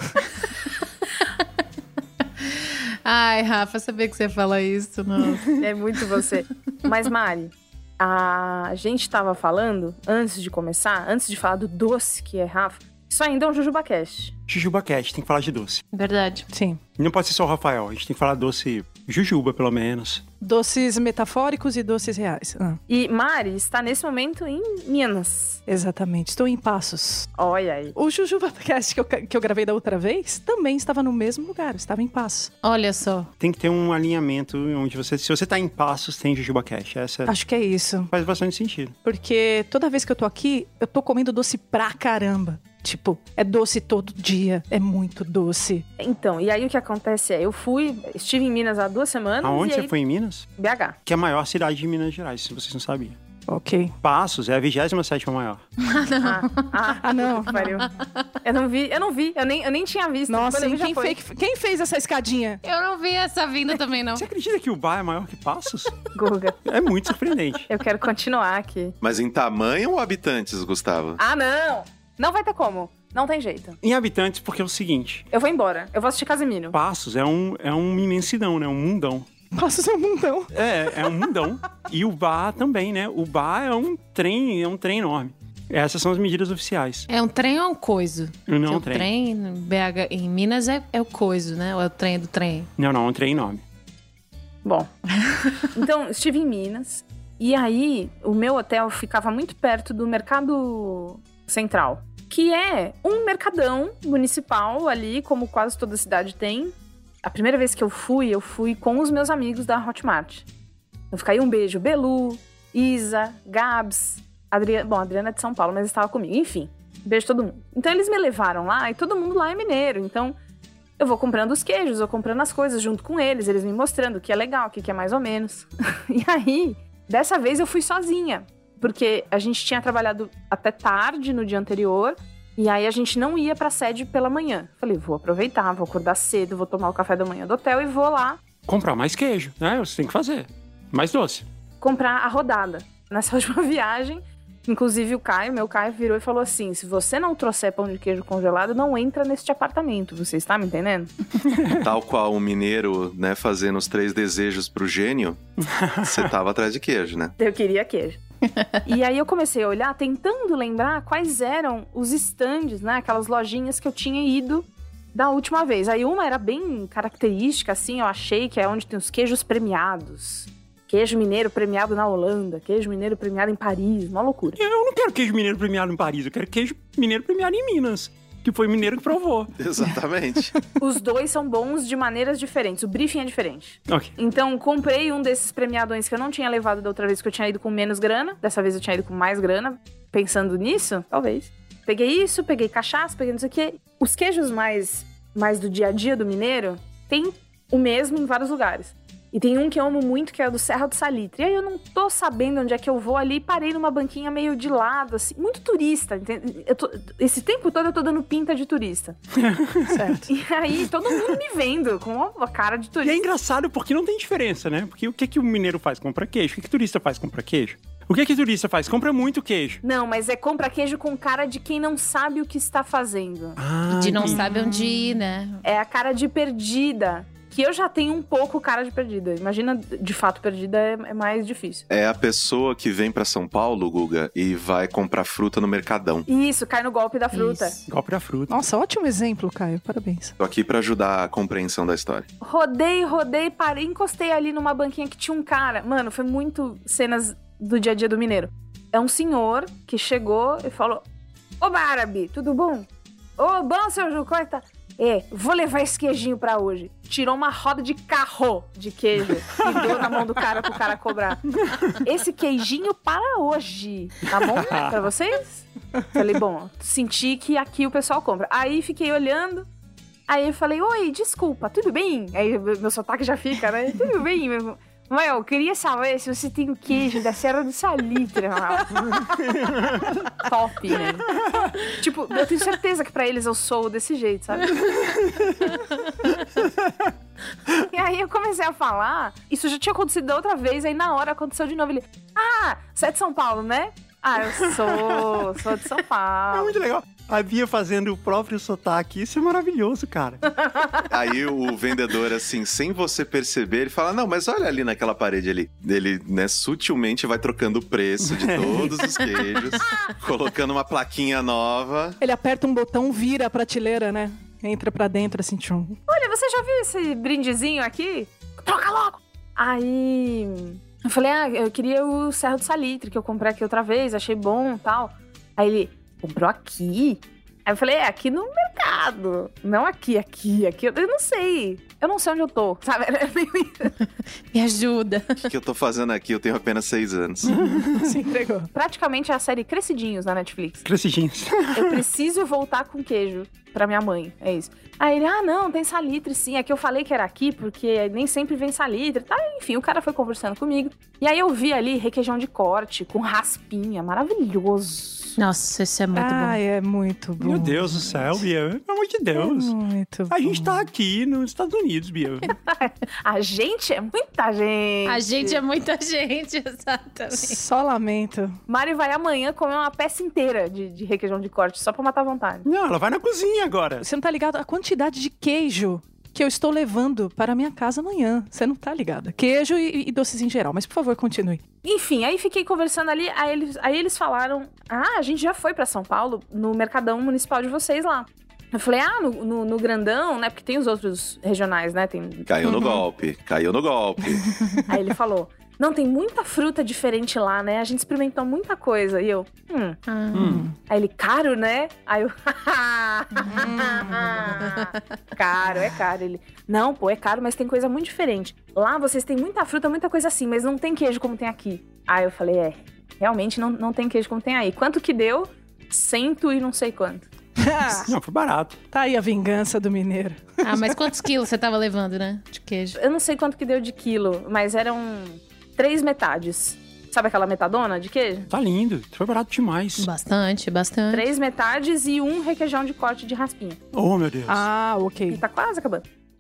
Ai, Rafa, sabia que você fala isso, não? É muito você. Mas, Mari, a gente tava falando, antes de começar, antes de falar do doce que é Rafa, isso ainda é um JujubaCast. JujubaCast, tem que falar de doce. Verdade. Sim. E não pode ser só o Rafael, a gente tem que falar doce Jujuba, pelo menos. Doces metafóricos e doces reais. E Mari está nesse momento em Minas. Exatamente. Estou em Passos. Olha aí. O JujubaCast que eu gravei da outra vez também estava no mesmo lugar. Estava em Passos. Olha só. Tem que ter um alinhamento onde você... Se você tá em Passos, tem JujubaCast. Essa Acho que é isso. faz bastante sentido. Porque toda vez que eu tô aqui, eu tô comendo doce pra caramba. Tipo, é doce todo dia. É muito doce. Então, e aí o que acontece é, estive em Minas há 2 semanas. Aonde e você aí, foi em Minas? BH. Que é a maior cidade de Minas Gerais, se vocês não sabiam. Ok. Passos é a 27ª maior. Não. Pariu. Eu não vi. Eu nem tinha visto. Nossa, Quando eu vi, e já foi. quem fez essa escadinha? Eu não vi essa vinda também, não. Você acredita que o bar é maior que Passos? Guga, É muito surpreendente. eu quero continuar aqui. Mas em tamanho ou habitantes, Gustavo? Ah, não! Não vai ter como. Não tem jeito. Em habitantes, porque é o seguinte, Eu vou embora. Eu vou assistir Casimiro. Passos é uma imensidão, né? Um mundão. Passos é um mundão. É um mundão. E o bar também, né? O bar é um trem enorme. Essas são as medidas oficiais. É um trem ou um coiso? Não, Porque o trem em BH, em Minas é o coiso, né? Ou é o trem do trem? Não, é um trem enorme. Bom. Então, estive em Minas. E aí, o meu hotel ficava muito perto do Mercado Central. Que é um mercadão municipal ali, como quase toda cidade tem. A primeira vez que eu fui com os meus amigos da Hotmart. Então fica aí um beijo. Belu, Isa, Gabs, Adriana. Bom, a Adriana é de São Paulo, mas estava comigo. Enfim, beijo todo mundo. Então eles me levaram lá e todo mundo lá é mineiro. Então eu vou comprando os queijos, vou comprando as coisas junto com eles. Eles me mostrando o que é legal, o que é mais ou menos. E aí, dessa vez eu fui sozinha. Porque a gente tinha trabalhado até tarde no dia anterior. E aí a gente não ia pra sede pela manhã. Falei, vou aproveitar, vou acordar cedo, vou tomar o café da manhã do hotel e vou lá. Comprar mais queijo, né? Você tem que fazer. Mais doce. comprar a rodada. Nessa última viagem, inclusive meu Caio virou e falou assim, se você não trouxer pão de queijo congelado, não entra neste apartamento, você está me entendendo? Tal qual um mineiro, né, fazendo os 3 desejos pro gênio, você tava atrás de queijo, né? Eu queria queijo. E aí eu comecei a olhar, tentando lembrar quais eram os estandes, né, aquelas lojinhas que eu tinha ido da última vez. Aí uma era bem característica, assim, eu achei que é onde tem os queijos premiados. Queijo mineiro premiado na Holanda, queijo mineiro premiado em Paris, uma loucura. Eu não quero queijo mineiro premiado em Paris, eu quero queijo mineiro premiado em Minas, que foi o mineiro que provou. Exatamente. Os dois são bons de maneiras diferentes, o briefing é diferente. Ok. Então, comprei um desses premiadões que eu não tinha levado da outra vez, que eu tinha ido com menos grana. Dessa vez eu tinha ido com mais grana. Pensando nisso, talvez. Peguei isso, peguei cachaça, peguei não sei o quê. Os queijos mais do dia a dia do mineiro, tem o mesmo em vários lugares. E tem um que eu amo muito, que é o do Serra do Salitre. E aí eu não tô sabendo onde é que eu vou ali, parei numa banquinha meio de lado, assim, muito turista, entende? Esse tempo todo eu tô dando pinta de turista. Certo. E aí todo mundo me vendo com uma cara de E turista. é engraçado porque não tem diferença, né? Porque o que o mineiro faz? Compra queijo. O que o turista faz? Compra queijo. O que turista faz? Compra muito queijo. Não, mas é compra queijo com cara de quem não sabe o que está fazendo. De não entendi. sabe onde ir, né? É a cara de perdida. Que eu já tenho um pouco cara de perdida. Imagina, de fato, perdida é mais difícil. É a pessoa que vem pra São Paulo, Guga, e vai comprar fruta no Mercadão. Isso, cai no golpe da fruta. Isso. Golpe da fruta. Nossa, ótimo exemplo, Caio. Parabéns. Tô aqui pra ajudar a compreensão da história. Rodei, parei, encostei ali numa banquinha que tinha um cara. Mano, foi muito cenas do dia a dia do mineiro. É um senhor que chegou e falou: Ô, Barabi, tudo bom? Ô, bom, seu Ju, como é que tá? Vou levar esse queijinho pra hoje. Tirou uma roda de carro de queijo e deu na mão do cara pro cara cobrar. Esse queijinho para hoje, tá bom? Pra vocês? Falei, bom, senti que aqui o pessoal compra. Aí fiquei olhando, aí eu falei, oi, desculpa, tudo bem? Aí meu sotaque já fica, né? Tudo bem, meu... Mas eu queria saber se você tem o queijo da Serra do Salitre. Top, né? Tipo, eu tenho certeza que pra eles eu sou desse jeito, sabe? E aí eu comecei a falar, isso já tinha acontecido da outra vez, aí na hora aconteceu de novo. Ele, você é de São Paulo, né? Eu sou de São Paulo. É muito legal. A Bia fazendo o próprio sotaque, isso é maravilhoso, cara. Aí o vendedor, assim, sem você perceber, ele fala, não, mas olha ali naquela parede ali. Ele, né, sutilmente vai trocando o preço de todos os queijos, colocando uma plaquinha nova. Ele aperta um botão, vira a prateleira, né? Entra pra dentro, assim, tchum. Olha, você já viu esse brindezinho aqui? Troca logo! Aí eu falei, eu queria o Serra do Salitre, que eu comprei aqui outra vez, achei bom e tal. Aí ele, comprou aqui? Aí eu falei, aqui no mercado. Não aqui. Eu não sei. Eu não sei onde eu tô, sabe? Me ajuda. O que eu tô fazendo aqui? Eu tenho apenas 6 anos. Se entregou. Praticamente é a série Crescidinhos na Netflix. Crescidinhos. Eu preciso voltar com queijo pra minha mãe, é isso. Aí ele, não, tem salitre sim. É que eu falei que era aqui, porque nem sempre vem salitre. Tá, enfim, o cara foi conversando comigo. E aí eu vi ali requeijão de corte, com raspinha, maravilhoso. Nossa, isso é muito bom. É muito bom. Meu Deus do céu, Bia. Pelo amor de Deus. É muito bom. A gente tá aqui nos Estados Unidos, Bia. A gente é muita gente. A gente é muita gente, exatamente. Só lamento. Mari vai amanhã comer uma peça inteira de requeijão de corte, só pra matar a vontade. Não, ela vai na cozinha agora. Você não tá ligado a quantidade de queijo que eu estou levando para a minha casa amanhã. Você não tá ligada. Queijo e doces em geral. Mas, por favor, continue. Enfim, aí fiquei conversando ali, aí eles falaram, a gente já foi pra São Paulo, no Mercadão Municipal de vocês lá. Eu falei, no Grandão, né, porque tem os outros regionais, né, tem... Caiu no golpe. Aí ele falou, não, tem muita fruta diferente lá, né, a gente experimentou muita coisa. E eu, Aí ele, caro, né? Aí eu, caro, é caro. Ele, não, pô, é caro, mas tem coisa muito diferente. Lá vocês têm muita fruta, muita coisa assim, mas não tem queijo como tem aqui. Aí eu falei, realmente não tem queijo como tem aí. Quanto que deu? 100 e não sei quanto. Não, foi barato. Tá aí a vingança do mineiro. Mas quantos quilos você tava levando, né? De queijo? Eu não sei quanto que deu de quilo, mas eram 3 metades. Sabe aquela metadona de queijo? Tá lindo. Foi barato demais. Bastante. 3 metades e 1 requeijão de corte de raspinha. Oh, meu Deus. Ok. E tá quase acabando.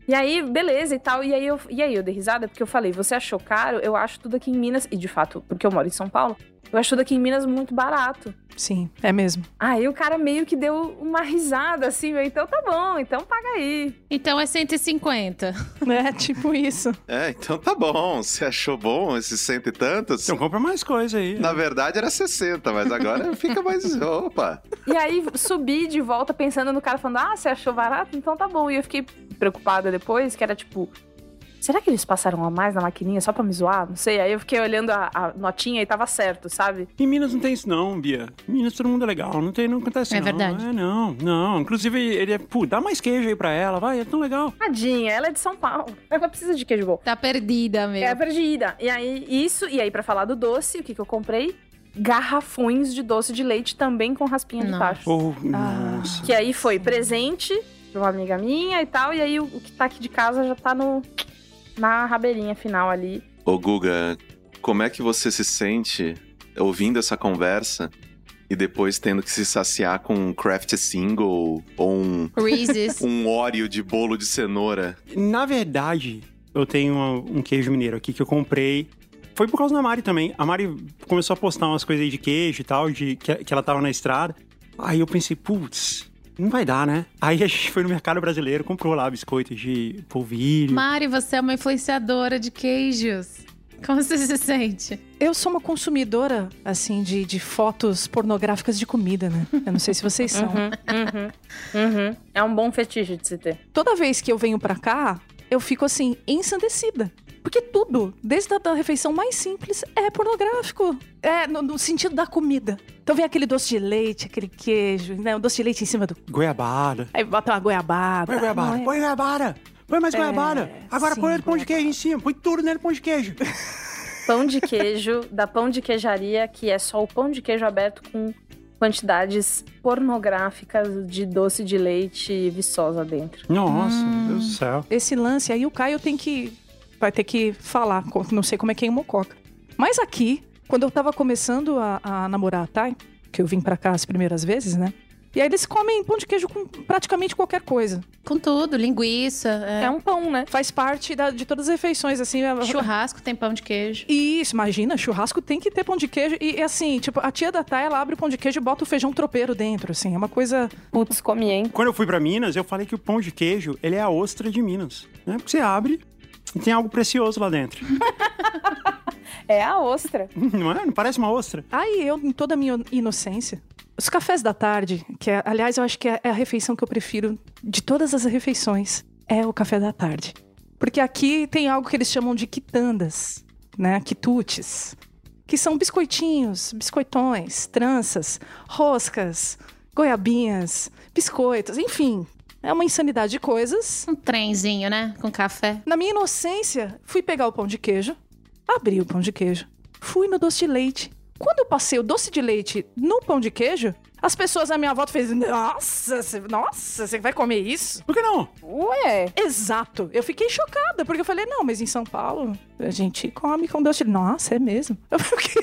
E aí, beleza e tal. E aí eu dei risada porque eu falei, você achou caro? Eu acho tudo aqui em Minas, e de fato, porque eu moro em São Paulo, eu acho tudo aqui em Minas muito barato. Sim, é mesmo. Aí o cara meio que deu uma risada assim, então tá bom, então paga aí. Então é 150. É, tipo isso. Então tá bom. Você achou bom esses 100 e tantos? Então compra mais coisa aí. Na verdade era 60, mas agora fica mais... Opa! E aí subi de volta pensando no cara falando, você achou barato? Então tá bom. E eu fiquei preocupada depois, que era tipo... Será que eles passaram a mais na maquininha só pra me zoar? Não sei. Aí eu fiquei olhando a notinha e tava certo, sabe? Em Minas não tem isso não, Bia. Em Minas todo mundo é legal. Não acontece É não. verdade. Não. Inclusive, ele é... dá mais queijo aí pra ela, vai. É tão legal. Tadinha, ela é de São Paulo. Ela precisa de queijo bom. Tá perdida, meu. É perdida. E aí pra falar do doce, o que eu comprei? Garrafões de doce de leite também com raspinha de tacho. Nossa. Que aí foi presente pra uma amiga minha e tal. E aí o que tá aqui de casa já tá na rabeirinha final ali. Ô Guga, como é que você se sente ouvindo essa conversa e depois tendo que se saciar com um Kraft Single ou Reese's. um Oreo de bolo de cenoura? Na verdade, eu tenho um queijo mineiro aqui que eu comprei. Foi por causa da Mari também. A Mari começou a postar umas coisas aí de queijo e tal, que ela tava na estrada. Aí eu pensei, putz, não vai dar, né? Aí a gente foi no mercado brasileiro, comprou lá biscoitos de polvilho. Mari, você é uma influenciadora de queijos. Como você se sente? Eu sou uma consumidora, assim, de fotos pornográficas de comida, né? Eu não sei se vocês são. É um bom fetiche de se ter. Toda vez que eu venho pra cá, eu fico, assim, ensandecida. Porque tudo, desde a refeição mais simples, é pornográfico. É, no sentido da comida. Então vem aquele doce de leite, aquele queijo, né? O doce de leite em cima do... Goiabada. Aí bota uma goiabada. Põe goiabada, Não é? põe goiabada. Põe mais goiabada. Agora sim, põe o pão de queijo em cima. Põe tudo nele pão de queijo. Pão de queijo da Pão de Queijaria, que é só o pão de queijo aberto com quantidades pornográficas de doce de leite viçosa dentro. Nossa, meu Deus do céu. Esse lance aí, o Caio vai ter que falar, não sei como é que é em Mococa. Mas aqui, quando eu tava começando a namorar a Thay, que eu vim pra cá as primeiras vezes, né? E aí eles comem pão de queijo com praticamente qualquer coisa. Com tudo, linguiça. É um pão, né? Faz parte de todas as refeições, assim. Churrasco tem pão de queijo. Isso, imagina, churrasco tem que ter pão de queijo. E assim, tipo, a tia da Thay, ela abre o pão de queijo e bota o feijão tropeiro dentro, assim. É uma coisa... Putz, comi, hein? Quando eu fui pra Minas, eu falei que o pão de queijo, ele é a ostra de Minas. Né? Porque você abre e tem algo precioso lá dentro. É a ostra. Não é? Não parece uma ostra? Aí eu, em toda a minha inocência... Os cafés da tarde, aliás, eu acho que é a refeição que eu prefiro de todas as refeições, é o café da tarde. Porque aqui tem algo que eles chamam de quitandas, né? Quitutes. Que são biscoitinhos, biscoitões, tranças, roscas, goiabinhas, biscoitos, enfim. É uma insanidade de coisas. Um trenzinho, né? Com café. Na minha inocência, fui pegar o pão de queijo, abri o pão de queijo, fui no doce de leite. Quando eu passei o doce de leite no pão de queijo, as pessoas à minha volta fez: nossa, você vai comer isso? Por que não? Ué? Exato. Eu fiquei chocada, porque eu falei, não, mas em São Paulo a gente come com doce de leite. Nossa, é mesmo? Eu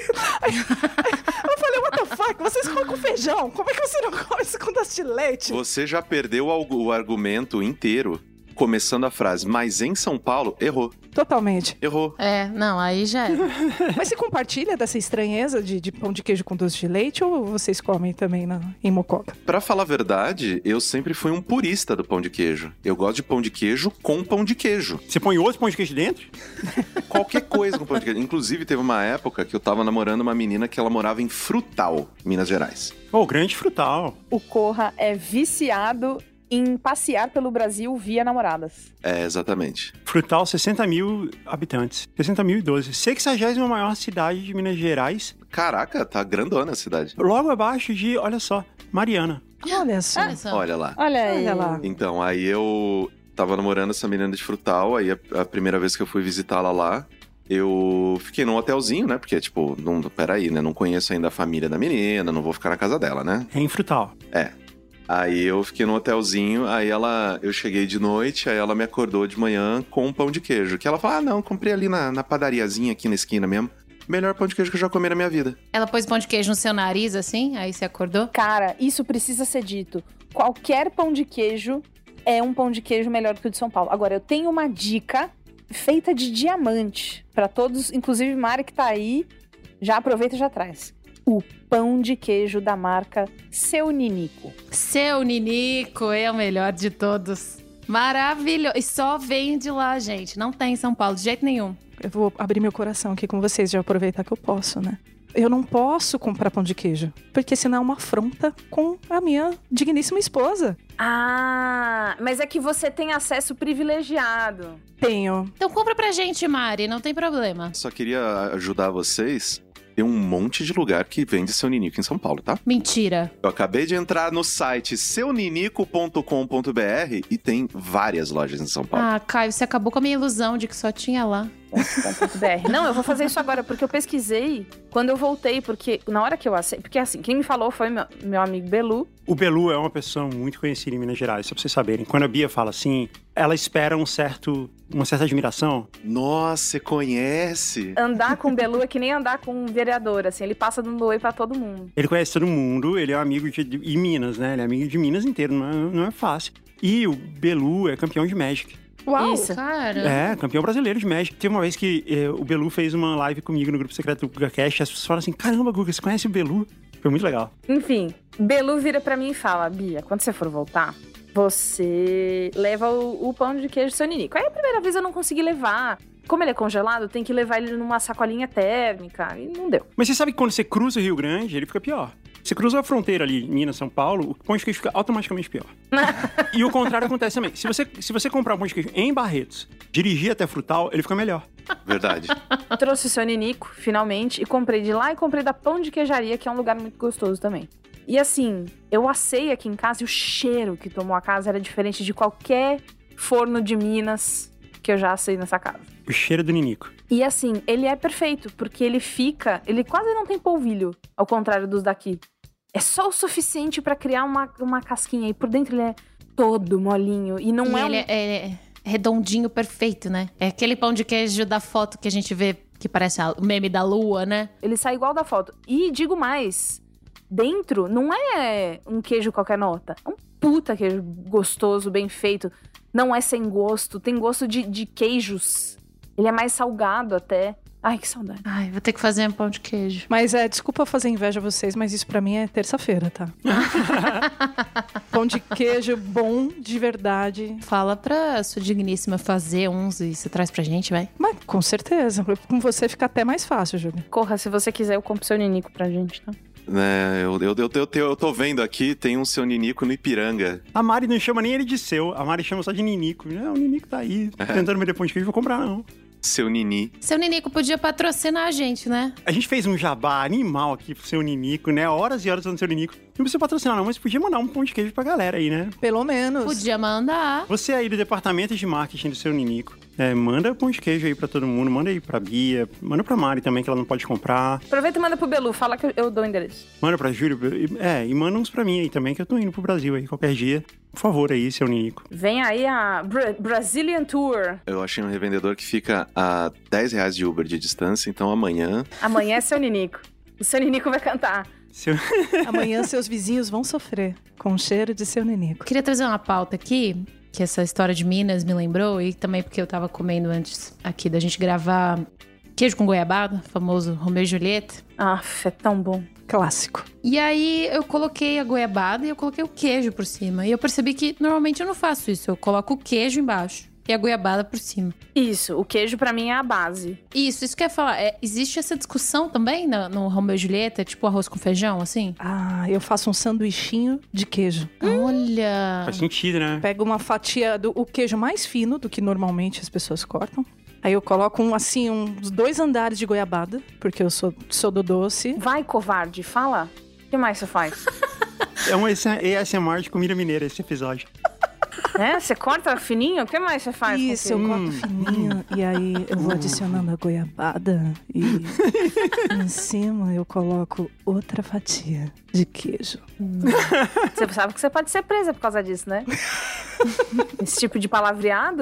falei, what the fuck? Vocês comem com feijão? Como é que você não come isso com doce de leite? Você já perdeu o argumento inteiro, começando a frase, mas em São Paulo, errou. Totalmente. Errou. Não, aí já é. Mas você compartilha dessa estranheza de pão de queijo com doce de leite ou vocês comem também em Mococa? Pra falar a verdade, eu sempre fui um purista do pão de queijo. Eu gosto de pão de queijo com pão de queijo. Você põe outro pão de queijo dentro? Qualquer coisa com pão de queijo. Inclusive, teve uma época que eu tava namorando uma menina que ela morava em Frutal, Minas Gerais. Grande Frutal. O Corra é viciado em passear pelo Brasil via namoradas. É, exatamente. Frutal, 60 mil habitantes. 60.012. 60ª maior cidade de Minas Gerais. Caraca, tá grandona a cidade. Logo abaixo de, olha só, Mariana. Olha só. Olha só. Olha lá. Olha aí. Olha lá. Então, aí eu tava namorando essa menina de Frutal, aí a primeira vez que eu fui visitá-la lá, eu fiquei num hotelzinho, né? Porque, tipo, peraí, né? Não conheço ainda a família da menina, não vou ficar na casa dela, né? É em Frutal. É. Aí eu fiquei no hotelzinho, aí eu cheguei de noite, aí ela me acordou de manhã com um pão de queijo. Que ela falou, não, comprei ali na padariazinha aqui na esquina mesmo. Melhor pão de queijo que eu já comi na minha vida. Ela pôs pão de queijo no seu nariz, assim? Aí você acordou? Cara, isso precisa ser dito. Qualquer pão de queijo é um pão de queijo melhor que o de São Paulo. Agora, eu tenho uma dica feita de diamante pra todos, inclusive Mari que tá aí, já aproveita e já traz. O pão de queijo da marca Seu Ninico. Seu Ninico é o melhor de todos. Maravilhoso. E só vende lá, gente. Não tem em São Paulo, de jeito nenhum. Eu vou abrir meu coração aqui com vocês, já aproveitar que eu posso, né? Eu não posso comprar pão de queijo, porque senão é uma afronta com a minha digníssima esposa. Ah, mas é que você tem acesso privilegiado. Tenho. Então compra pra gente, Mari, não tem problema. Só queria ajudar vocês. Tem um monte de lugar que vende Seu Ninico em São Paulo, tá? Mentira. Eu acabei de entrar no site seuninico.com.br e tem várias lojas em São Paulo. Ah, Caio, você acabou com a minha ilusão de que só tinha lá. .br. Não, eu vou fazer isso agora, porque eu pesquisei quando eu voltei, porque na hora que eu aceitei... Porque assim, quem me falou foi meu amigo Belu. O Belu é uma pessoa muito conhecida em Minas Gerais, só pra vocês saberem. Quando a Bia fala assim, ela espera uma certa admiração. Nossa, você conhece? Andar com o Belu é que nem andar com um vereador, assim, ele passa dando oi pra todo mundo. Ele conhece todo mundo, ele é um amigo de Minas, né? Ele é amigo de Minas inteiro, não é fácil. E o Belu é campeão de Magic. Uau! Isso. Cara. É, campeão brasileiro de Magic. Teve uma vez que o Belu fez uma live comigo no grupo secreto do GugaCast e as pessoas falaram assim, caramba, Guga, você conhece o Belu? Foi muito legal. Enfim, Belu vira pra mim e fala, Bia, quando você for voltar, você leva o pão de queijo Seu Ninico. Aí a primeira vez eu não consegui levar. Como ele é congelado, tem que levar ele numa sacolinha térmica. E não deu. Mas você sabe que quando você cruza o Rio Grande, ele fica pior. Você cruza a fronteira ali, Minas, São Paulo, o pão de queijo fica automaticamente pior. E o contrário acontece também. Se você comprar um pão de queijo em Barretos, dirigir até Frutal, ele fica melhor. Verdade. Trouxe o Seu Ninico, finalmente, e comprei de lá e comprei da Pão de Queijaria, que é um lugar muito gostoso também. E assim, eu assei aqui em casa e o cheiro que tomou a casa era diferente de qualquer forno de Minas que eu já assei nessa casa. O cheiro do Ninico. E assim, ele é perfeito, porque ele quase não tem polvilho, ao contrário dos daqui. É só o suficiente pra criar uma casquinha, e por dentro ele é todo molinho, e não E é ele é redondinho, perfeito, né? É aquele pão de queijo da foto que a gente vê, que parece o meme da lua, né? Ele sai igual da foto. E digo mais, dentro não é um queijo qualquer nota, é um puta queijo gostoso, bem feito. Não é sem gosto, tem gosto de queijos. Ele é mais salgado até. Ai, que saudade. Ai, vou ter que fazer um pão de queijo. Mas desculpa fazer inveja a vocês, mas isso pra mim é terça-feira, tá? Pão de queijo bom, de verdade. Fala pra sua digníssima fazer uns e você traz pra gente, vai. Mas com certeza, com você fica até mais fácil, Júlia. Corra, se você quiser, eu compro Seu Ninico pra gente, tá? Eu tô vendo aqui, tem um Seu Ninico no Ipiranga. A Mari não chama nem ele de seu, a Mari chama só de Ninico. Não, o Ninico tá aí, tentando vender pão de queijo, vou comprar não. Seu Nini. Seu Ninico podia patrocinar a gente, né? A gente fez um jabá animal aqui pro Seu Ninico, né? Horas e horas falando do Seu Ninico. Não precisa patrocinar não, mas podia mandar um pão de queijo pra galera aí, né? Pelo menos. Podia mandar. Você aí do departamento de marketing do Seu Ninico, manda pão de queijo aí pra todo mundo, manda aí pra Bia, manda pra Mari também, que ela não pode comprar. Aproveita e manda pro Belu, fala que eu dou o endereço. Manda pra Júlio, e manda uns pra mim aí também, que eu tô indo pro Brasil aí qualquer dia. Por favor aí, Seu Ninico. Vem aí a Brazilian Tour. Eu achei um revendedor que fica a R$10 de Uber de distância, então amanhã... Amanhã é Seu Ninico. O Seu Ninico vai cantar. Amanhã seus vizinhos vão sofrer com o cheiro de Seu Ninico. Queria trazer uma pauta aqui, que essa história de Minas me lembrou, e também porque eu tava comendo antes aqui da gente gravar queijo com goiabada, famoso Romeu e Julieta. Ah, é tão bom. Clássico. E aí eu coloquei a goiabada e eu coloquei o queijo por cima. E eu percebi que normalmente eu não faço isso, eu coloco o queijo embaixo e a goiabada por cima. Isso, o queijo pra mim é a base. Isso que eu ia falar. Existe essa discussão também no Romeu e Julieta, tipo arroz com feijão, assim? Ah, eu faço um sanduichinho de queijo. Olha! Faz sentido, né? Pego uma fatia o queijo mais fino do que normalmente as pessoas cortam. Aí eu coloco uns 2 andares de goiabada, porque eu sou do doce. Vai, covarde, fala. O que mais você faz? É um ASMR de comida mineira esse episódio. Você corta fininho? O que mais você faz? Isso, eu corto fininho e aí eu vou adicionando a goiabada e em cima eu coloco outra fatia de queijo. Você sabe que você pode ser presa por causa disso, né? Esse tipo de palavreado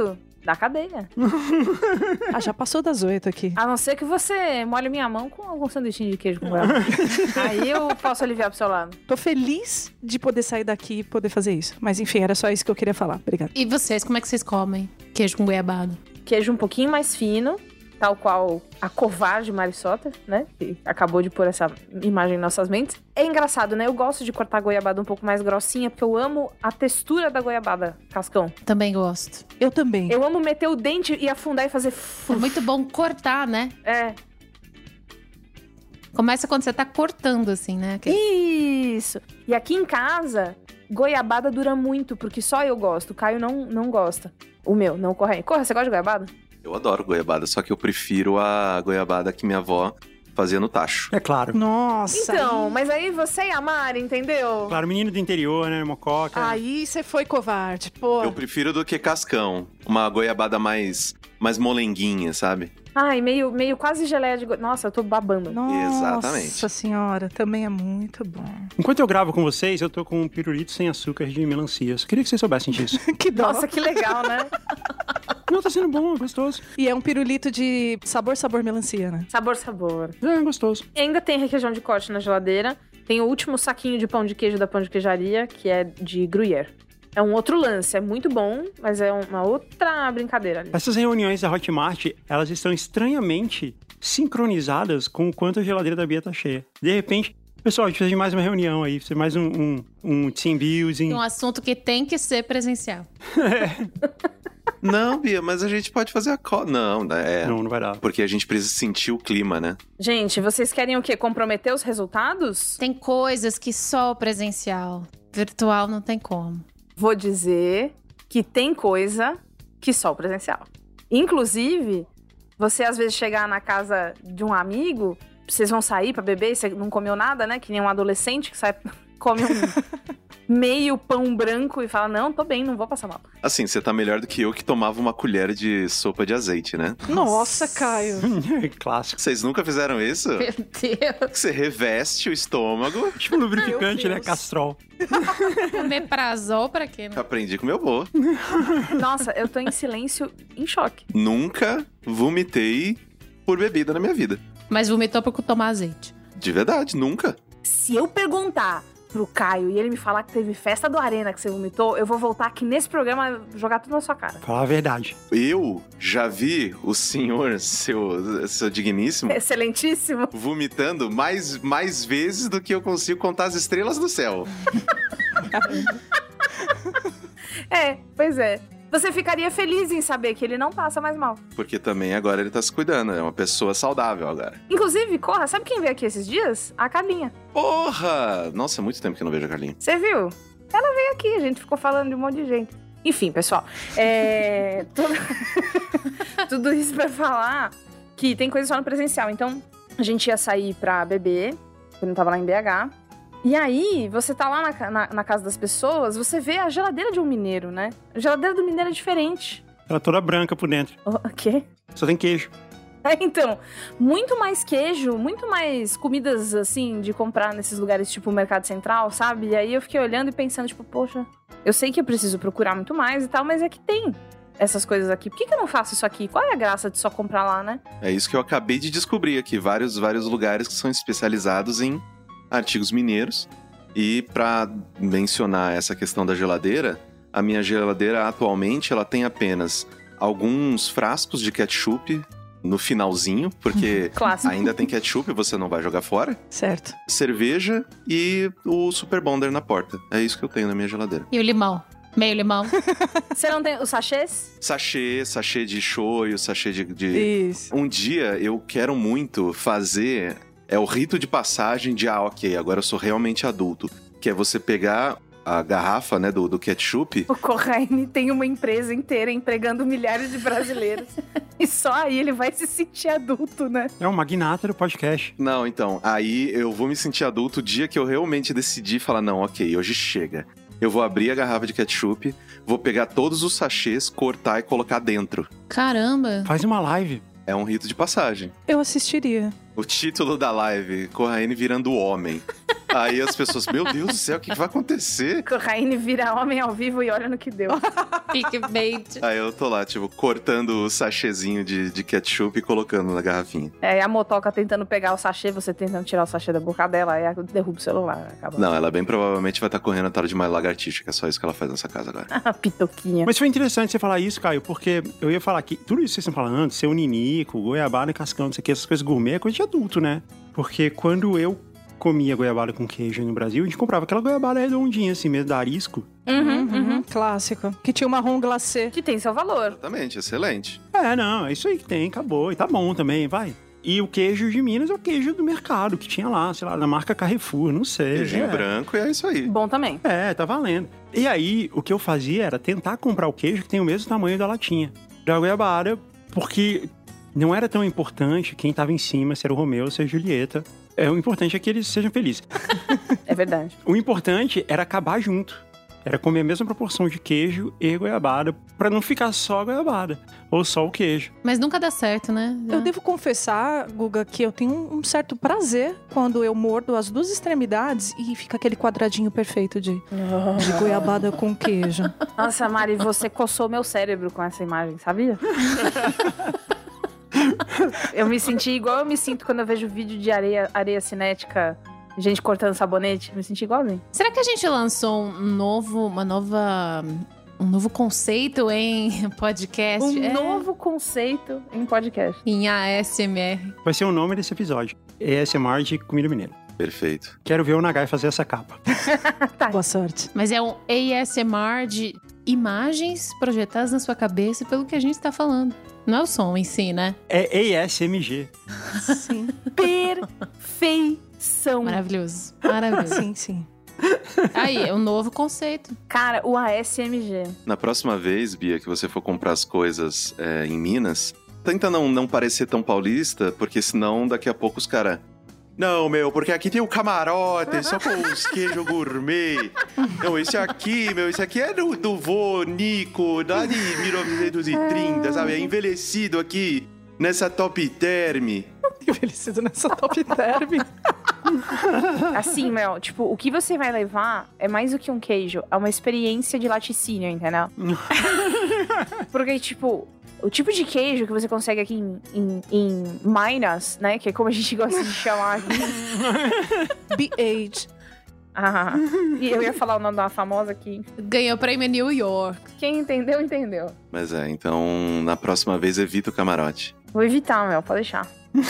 Da cadeia. Ah, já passou das 8 aqui. A não ser que você molhe minha mão com algum sanduichinho de queijo com goiabada. Aí eu posso aliviar pro seu lado. Tô feliz de poder sair daqui e poder fazer isso. Mas enfim, era só isso que eu queria falar. Obrigada. E vocês, como é que vocês comem queijo com goiabada? Queijo um pouquinho mais fino, tal qual a covarde Marisota, né? Que acabou de pôr essa imagem em nossas mentes. É engraçado, né? Eu gosto de cortar a goiabada um pouco mais grossinha, porque eu amo a textura da goiabada, Cascão. Também gosto. Eu também. Eu amo meter o dente e afundar e fazer... É muito bom cortar, né? É. Começa quando você tá cortando, assim, né? Isso! E aqui em casa, goiabada dura muito, porque só eu gosto. O Caio não gosta. O meu, não o Correia. Corra, você gosta de goiabada? Eu adoro goiabada, só que eu prefiro a goiabada que minha avó fazia no tacho. É claro. Nossa. Então, mas aí você e a Mari, entendeu? Claro, menino do interior, né? Mococa. Aí você foi covarde, pô. Eu prefiro do que cascão. Uma goiabada mais molenguinha, sabe? Ai, meio quase geleia de... Nossa, eu tô babando. Exatamente. Nossa senhora, também é muito bom. Enquanto eu gravo com vocês, eu tô com um pirulito sem açúcar de melancia. Eu queria que vocês soubessem disso. Que dó. Nossa, que legal, né? Não, tá sendo bom, é gostoso. E é um pirulito de sabor melancia, né? Sabor. É gostoso. E ainda tem requeijão de corte na geladeira. Tem o último saquinho de pão de queijo da Pão de Queijaria, que é de gruyère. É um outro lance, é muito bom, mas é uma outra brincadeira ali. Essas reuniões da Hotmart, elas estão estranhamente sincronizadas com o quanto a geladeira da Bia tá cheia. De repente, pessoal, a gente precisa de mais uma reunião aí, precisa de mais um team building. Um assunto que tem que ser presencial. Não, Bia, mas a gente pode fazer a Não, Não vai dar. Porque a gente precisa sentir o clima, né? Gente, vocês querem o quê? Comprometer os resultados? Tem coisas que só o presencial. Virtual não tem como. Vou dizer que tem coisa que só o presencial. Inclusive, você às vezes chegar na casa de um amigo, vocês vão sair pra beber e você não comeu nada, né? Que nem um adolescente que sai, come meio pão branco e fala, não, tô bem, não vou passar mal. Assim, você tá melhor do que eu que tomava uma colher de sopa de azeite, né? Nossa, Caio. Clássico. Vocês nunca fizeram isso? Meu Deus. Você reveste o estômago. Tipo lubrificante, né? Castrol. Omeprazol pra quê, né? Aprendi com meu avô. Nossa, eu tô em silêncio, em choque. Nunca vomitei por bebida na minha vida. Mas vomitou por tomar azeite. De verdade, nunca. Se eu perguntar pro Caio e ele me falar que teve festa do Arena que você vomitou, eu vou voltar aqui nesse programa jogar tudo na sua cara. Falar a verdade. Eu já vi o senhor, seu digníssimo, Excelentíssimo. vomitando mais vezes do que eu consigo contar as estrelas do céu. É, pois é. Você ficaria feliz em saber que ele não passa mais mal. Porque também agora ele tá se cuidando, é uma pessoa saudável agora. Inclusive, Corra, sabe quem veio aqui esses dias? A Carlinha. Porra! Nossa, é muito tempo que eu não vejo a Carlinha. Você viu? Ela veio aqui, a gente ficou falando de um monte de gente. Enfim, pessoal, tudo isso pra falar que tem coisa só no presencial. Então, a gente ia sair pra beber, quando tava lá em BH. E aí, você tá lá na casa das pessoas, você vê a geladeira de um mineiro, né? A geladeira do mineiro é diferente. Ela é toda branca por dentro. O quê? Só tem queijo. Então, muito mais queijo, muito mais comidas, assim, de comprar nesses lugares tipo o Mercado Central, sabe? E aí eu fiquei olhando e pensando, tipo, poxa, eu sei que eu preciso procurar muito mais e tal, mas é que tem essas coisas aqui. Por que eu não faço isso aqui? Qual é a graça de só comprar lá, né? É isso que eu acabei de descobrir aqui. Vários lugares que são especializados em artigos mineiros. E pra mencionar essa questão da geladeira, a minha geladeira atualmente ela tem apenas alguns frascos de ketchup no finalzinho, porque Clássico. ainda tem ketchup e você não vai jogar fora. Certo. Cerveja e o Super Bonder na porta. É isso que eu tenho na minha geladeira. E o limão? Meio limão. Você não tem os sachês? Sachê de shoyu, sachê de... Isso. Um dia eu quero muito fazer... É o rito de passagem de, ok, agora eu sou realmente adulto. Que é você pegar a garrafa, né, do ketchup. O Corraine tem uma empresa inteira empregando milhares de brasileiros. E só aí ele vai se sentir adulto, né? É um magnata do podcast. Não, então, aí eu vou me sentir adulto o dia que eu realmente decidi falar, não, ok, hoje chega. Eu vou abrir a garrafa de ketchup, vou pegar todos os sachês, cortar e colocar dentro. Caramba. Faz uma live. É um rito de passagem. Eu assistiria. O título da live, Corraine virando homem. Aí as pessoas, meu Deus do céu, o que vai acontecer? Corraine vira homem ao vivo e olha no que deu. Clickbait. Aí eu tô lá, tipo, cortando o sachêzinho de ketchup e colocando na garrafinha. É, a motoca tentando pegar o sachê, você tentando tirar o sachê da boca dela, aí derruba o celular. Acaba. Não, ela bem provavelmente vai estar correndo atrás de uma lagartixa, que é só isso que ela faz nessa casa agora. A pitoquinha. Mas foi interessante você falar isso, Caio, porque eu ia falar que tudo isso que vocês estão falando, seu ninico, goiabada e cascão, não sei o que, essas coisas gourmet é coisa de adulto, né? Porque quando eu comia goiabada com queijo no Brasil, a gente comprava aquela goiabada redondinha, assim, mesmo, da Arisco. Clássico. Que tinha uma marrom glacê. Que tem seu valor. Exatamente, excelente. Não, é isso aí que tem, acabou. E tá bom também, vai. E o queijo de Minas é o queijo do mercado, que tinha lá, sei lá, da marca Carrefour, não sei. Queijinho branco e é isso aí. Bom também. Tá valendo. E aí, o que eu fazia era tentar comprar o queijo que tem o mesmo tamanho da latinha da goiabada, porque não era tão importante quem tava em cima, se era o Romeu ou se era a Julieta. O importante é que eles sejam felizes. É verdade. O importante era acabar junto. Era comer a mesma proporção de queijo e goiabada, pra não ficar só a goiabada, ou só o queijo. Mas nunca dá certo, né? Eu devo confessar, Guga, que eu tenho um certo prazer quando eu mordo as duas extremidades e fica aquele quadradinho perfeito de goiabada com queijo. Nossa, Mari, você coçou meu cérebro com essa imagem, sabia? Eu me senti igual eu me sinto quando eu vejo vídeo de areia cinética, gente cortando sabonete. Me senti igualzinho. Será que a gente lançou um novo conceito em podcast? Novo conceito em podcast. Em ASMR. Vai ser o nome desse episódio. ASMR de comida mineira. Perfeito. Quero ver o Nagai fazer essa capa. Boa sorte. Mas é um ASMR de imagens projetadas na sua cabeça pelo que a gente tá falando. Não é o som em si, né? É ASMG. Sim. Perfeição. Maravilhoso. Maravilhoso. Sim, sim. Aí, é um novo conceito. Cara, o ASMG. Na próxima vez, Bia, que você for comprar as coisas em Minas, tenta não parecer tão paulista, porque senão daqui a pouco os caras... Não, porque aqui tem o camarote, só com os queijos gourmet. Não, esse aqui é do vô Nico, lá de 1930, sabe? É envelhecido aqui, nessa Top Term. Envelhecido nessa Top Term. Assim, tipo, o que você vai levar é mais do que um queijo, é uma experiência de laticínio, entendeu? Porque, tipo... O tipo de queijo que você consegue aqui em Minas, né? Que é como a gente gosta de chamar aqui. BH. E eu ia falar o nome da famosa aqui. Ganhou prêmio em New York. Quem entendeu, entendeu. Mas então, na próxima vez, evita o camarote. Vou evitar, pode deixar.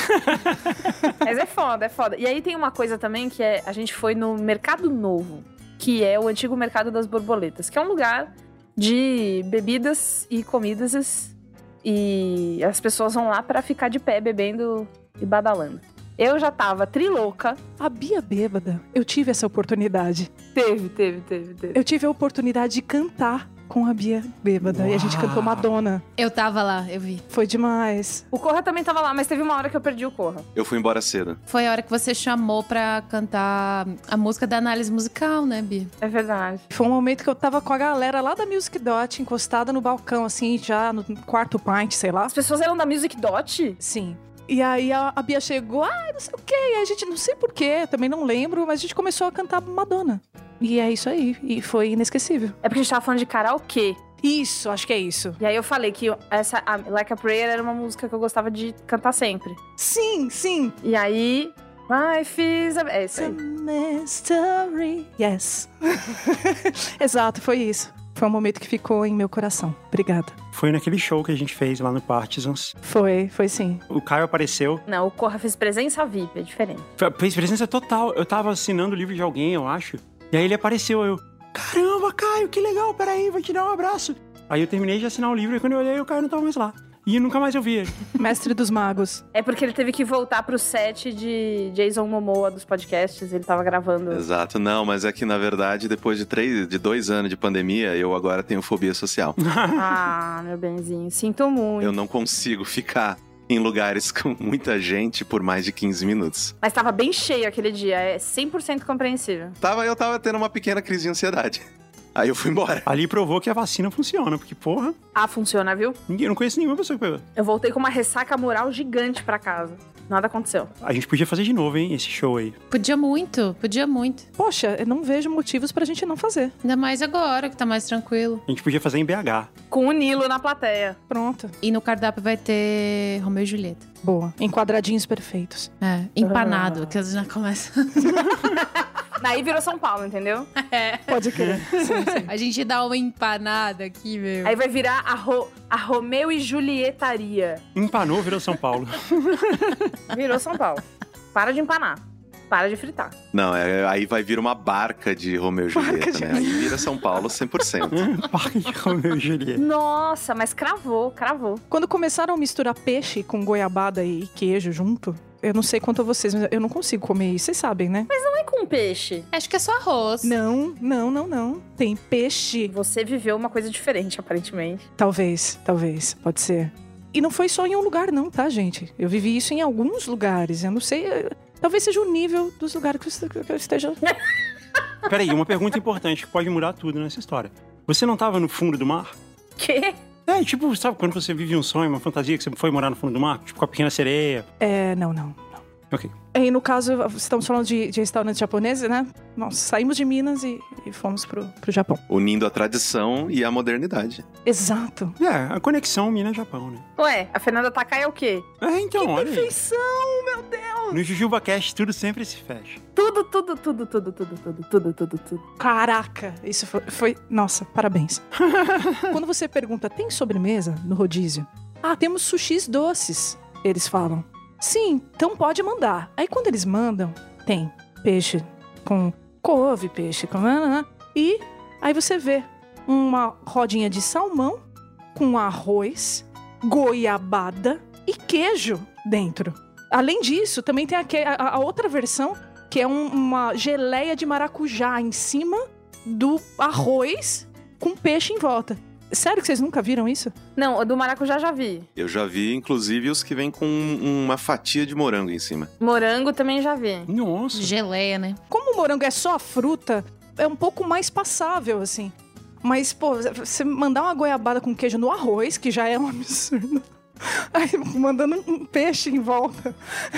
Mas é foda. E aí tem uma coisa também que a gente foi no Mercado Novo, que é o antigo Mercado das Borboletas, que é um lugar de bebidas e comidas. E as pessoas vão lá pra ficar de pé, bebendo e badalando. Eu já tava trilouca. A Bia bêbada. Eu tive essa oportunidade. Teve. Eu tive a oportunidade de cantar com a Bia bêbada. Uau. E a gente cantou Madonna. Eu tava lá, eu vi. Foi demais. O Corra também tava lá, mas teve uma hora que eu perdi o Corra. Eu fui embora cedo. Foi a hora que você chamou pra cantar a música da análise musical, né, Bia? É verdade. Foi um momento que eu tava com a galera lá da Music Dot, encostada no balcão, assim, já no quarto pint, sei lá. As pessoas eram da Music Dot? Sim. E aí a Bia chegou, não sei o quê. E a gente, não sei porquê, também não lembro, mas a gente começou a cantar Madonna. E é isso aí. E foi inesquecível. É porque a gente tava falando de karaokê. Isso, acho que é isso. E aí eu falei que a Like a Prayer era uma música que eu gostava de cantar sempre. Sim. E aí... Life is a... É isso aí. Mystery. Yes. Exato, foi isso. Foi um momento que ficou em meu coração. Obrigada. Foi naquele show que a gente fez lá no Partisans. Foi sim. O Caio apareceu. Não, o Corra fez presença VIP, é diferente. Fez presença total. Eu tava assinando o livro de alguém, eu acho. E aí ele apareceu, caramba, Caio, que legal, peraí, vou te dar um abraço. Aí eu terminei de assinar o livro e quando eu olhei, o Caio não tava mais lá. E nunca mais eu vi ele. Mestre dos magos. É porque ele teve que voltar pro set de Jason Momoa dos podcasts, ele tava gravando. Exato, não, mas é que na verdade, depois de 2 anos de pandemia, eu agora tenho fobia social. Ah, meu benzinho, sinto muito. Eu não consigo ficar em lugares com muita gente por mais de 15 minutos. Mas tava bem cheio aquele dia, é 100% compreensível. Eu tava tendo uma pequena crise de ansiedade. Aí eu fui embora. Ali provou que a vacina funciona, porque, porra, Ah, funciona, viu? eu não conheço nenhuma pessoa que pegou. Eu voltei com uma ressaca moral gigante pra casa. Nada aconteceu. A gente podia fazer de novo, hein, esse show aí. Podia muito. Poxa, eu não vejo motivos pra gente não fazer. Ainda mais agora, que tá mais tranquilo. A gente podia fazer em BH. Com o Nilo na plateia. Pronto. E no cardápio vai ter Romeu e Julieta. Boa. Em quadradinhos perfeitos. É, empanado, que já começa. Daí virou São Paulo, entendeu? Pode crer. Sim, sim. A gente dá uma empanada aqui, meu. Aí vai virar a Romeu e Julietaria. Empanou, virou São Paulo. Virou São Paulo. Para de empanar. Para de fritar. Não, aí vai vir uma barca de Romeu e Julieta, né? Aí vira São Paulo 100%. Parque de Romeu e Julieta. Nossa, mas cravou. Quando começaram a misturar peixe com goiabada e queijo junto, eu não sei quanto a vocês, mas eu não consigo comer isso. Vocês sabem, né? Não é com peixe. Acho que é só arroz. Não. Tem peixe. Você viveu uma coisa diferente, aparentemente. Talvez. Pode ser. E não foi só em um lugar, não, tá, gente? Eu vivi isso em alguns lugares. Eu não sei. Talvez seja o nível dos lugares que eu esteja. Peraí, uma pergunta importante que pode mudar tudo nessa história. Você não tava no fundo do mar? Quê? É, tipo, sabe quando você vive um sonho, uma fantasia que você foi morar no fundo do mar? Tipo, com a pequena sereia? Não. Ok. E no caso, estamos falando de restaurante japonês, né? Nós saímos de Minas e fomos pro Japão. Unindo a tradição e a modernidade. Exato. É, a conexão Minas-Japão, né? Ué, a Fernanda Takai é o quê? É, então, olha aí. Perfeição, meu Deus! No JujubaCast tudo sempre se fecha. Tudo. Caraca, isso foi... Nossa, parabéns. Quando você pergunta, tem sobremesa no rodízio? Ah, temos sushis doces, eles falam. Sim, então pode mandar. Aí quando eles mandam, tem peixe com couve, peixe com... E aí você vê uma rodinha de salmão com arroz, goiabada e queijo dentro. Além disso, também tem a outra versão, que é uma geleia de maracujá em cima do arroz com peixe em volta. Sério que vocês nunca viram isso? Não, o do maracujá já vi. Eu já vi, inclusive, os que vêm com uma fatia de morango em cima. Morango também já vi. Nossa. Geleia, né? Como o morango é só a fruta, é um pouco mais passável, assim. Mas, pô, você mandar uma goiabada com queijo no arroz, que já é um absurdo. Aí, mandando um peixe em volta.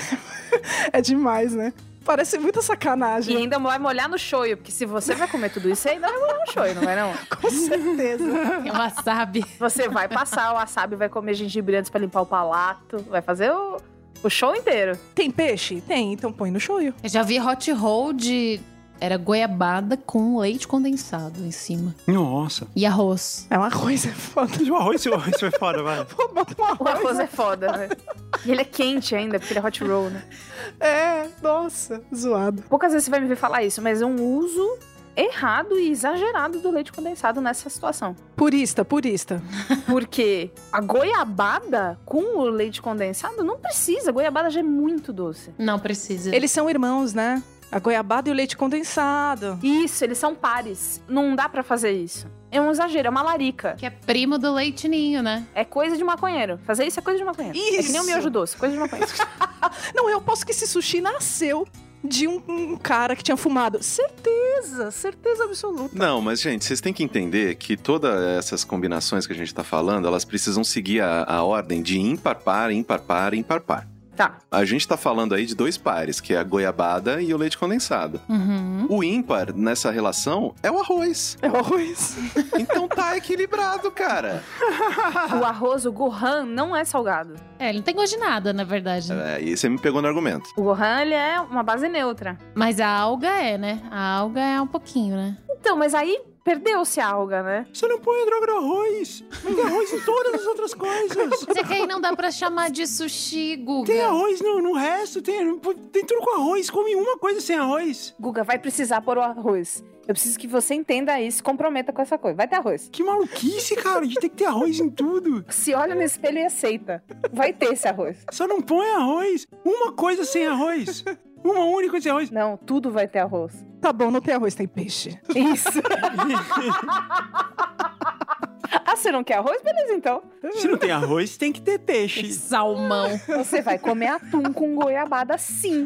É demais, né? Parece muita sacanagem. E ainda vai molhar no shoyu, porque se você vai comer tudo isso, ainda vai molhar no shoyu, não vai não? Com certeza. É um wasabi. Você vai passar o wasabi, vai comer gengibre antes pra limpar o palato, vai fazer o show inteiro. Tem peixe? Tem, então põe no shoyu. Eu já vi hot roll Era goiabada com leite condensado em cima. Nossa. E arroz. É um arroz, é foda. O arroz foi foda, vai. Pô, bota um arroz. O arroz é foda, né? E ele é quente ainda, porque ele é hot roll, né? É, nossa, zoado. Poucas vezes você vai me ver falar isso, mas é um uso errado e exagerado do leite condensado nessa situação. Purista. Porque a goiabada com o leite condensado não precisa. A goiabada já é muito doce. Não precisa. Eles são irmãos, né? A goiabada e o leite condensado. Isso, eles são pares. Não dá pra fazer isso. É um exagero, é uma larica. Que é primo do leite ninho, né? É coisa de maconheiro. Fazer isso é coisa de maconheiro. É que nem o miojo doce, coisa de maconheiro. Não, eu posso que esse sushi nasceu de um cara que tinha fumado. Certeza absoluta. Não, mas, gente, vocês têm que entender que todas essas combinações que a gente tá falando, elas precisam seguir a ordem de ímpar, par, ímpar, par, ímpar, par. Tá. A gente tá falando aí de dois pares, que é a goiabada e o leite condensado. Uhum. O ímpar nessa relação é o arroz. É o arroz. Então tá equilibrado, cara. O arroz, o gohan, não é salgado. É, ele não tem gosto de nada, na verdade. É, e você me pegou no argumento. O gohan, ele é uma base neutra. Mas a alga é, né? A alga é um pouquinho, né? Então, mas aí perdeu-se a alga, né? Você não põe a droga no arroz. Mas tem arroz em todas as outras coisas. Mas é que aí não dá pra chamar de sushi, Guga. Tem arroz no resto, tem tudo com arroz. Come uma coisa sem arroz. Guga, vai precisar pôr o arroz. Eu preciso que você entenda isso, se comprometa com essa coisa. Vai ter arroz. Que maluquice, cara. A gente tem que ter arroz em tudo. Se olha no espelho e aceita. Vai ter esse arroz. Só não põe arroz. Uma coisa sem arroz. Uma única coisa sem arroz. Não, tudo vai ter arroz. Tá bom, não tem arroz, tem peixe. Isso. Ah, você não quer arroz? Beleza, então. Se não tem arroz, tem que ter peixe. Salmão. Você vai comer atum com goiabada, sim.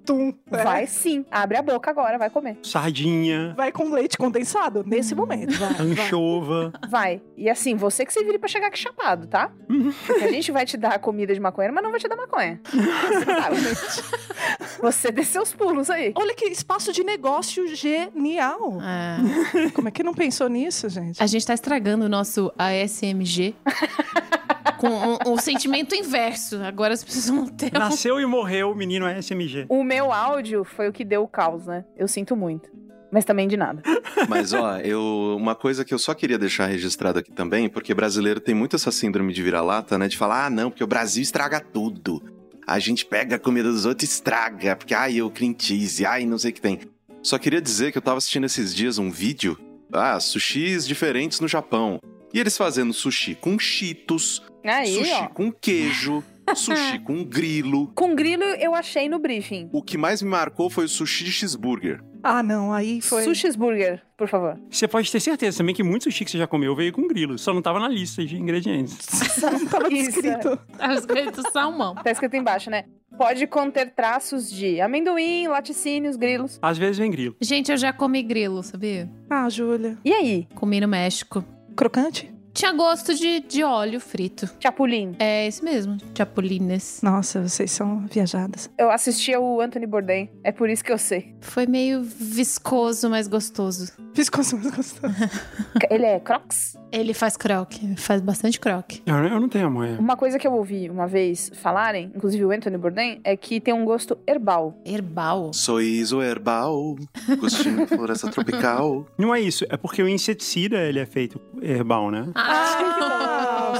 Tum. Vai sim. Abre a boca agora, vai comer. Sardinha, Vai com leite condensado? Nesse momento, vai. anchova. Vai. E assim, você que se vire pra chegar aqui chapado, tá? Porque a gente vai te dar comida de maconheiro, mas não vai te dar maconha. Você sabe. Você dê seus pulos aí. Olha que espaço de negócio genial. É. Como é que não pensou nisso, gente? A gente tá estragando o nosso ASMG com o sentimento inverso. Agora as pessoas vão ter Nasceu e morreu o menino SMG. O meu áudio foi o que deu o caos, né? Eu sinto muito. Mas também de nada. Mas, ó, uma coisa que eu só queria deixar registrado aqui também, porque brasileiro tem muito essa síndrome de vira-lata, né? De falar, não, porque o Brasil estraga tudo. A gente pega a comida dos outros e estraga, porque, o cream cheese, não sei o que tem. Só queria dizer que eu tava assistindo esses dias um vídeo, sushis diferentes no Japão. E eles fazendo sushi com cheetos, Aí, sushi ó. com queijo, sushi com grilo. Com grilo eu achei no briefing. O que mais me marcou foi o sushi de cheeseburger. Ah, não, aí foi... Sushi burger, por favor. Você pode ter certeza também que muito sushi que você já comeu veio com grilo. Só não tava na lista de ingredientes. Não tava Isso. escrito. Tá escrito salmão. Tá escrito embaixo, né? Pode conter traços de amendoim, laticínios, grilos. Às vezes vem grilo. Gente, eu já comi grilo, sabia? Ah, Júlia. E aí? Comi no México. Crocante? Tinha gosto de óleo frito. Chapulim. É esse mesmo, chapulines. Nossa, vocês são viajadas. Eu assistia o Anthony Bourdain. É por isso que eu sei. Foi meio viscoso, mas gostoso. Viscoso, mas gostoso. Ele é crocs? Ele faz croque, faz bastante croque. Eu não tenho a manha. Uma coisa que eu ouvi uma vez falarem, inclusive o Anthony Bourdain, é que tem um gosto herbal. Herbal. Sorriso herbal, gostinho de floresta tropical. Não é isso, é porque o inseticida ele é feito herbal, né? Ah,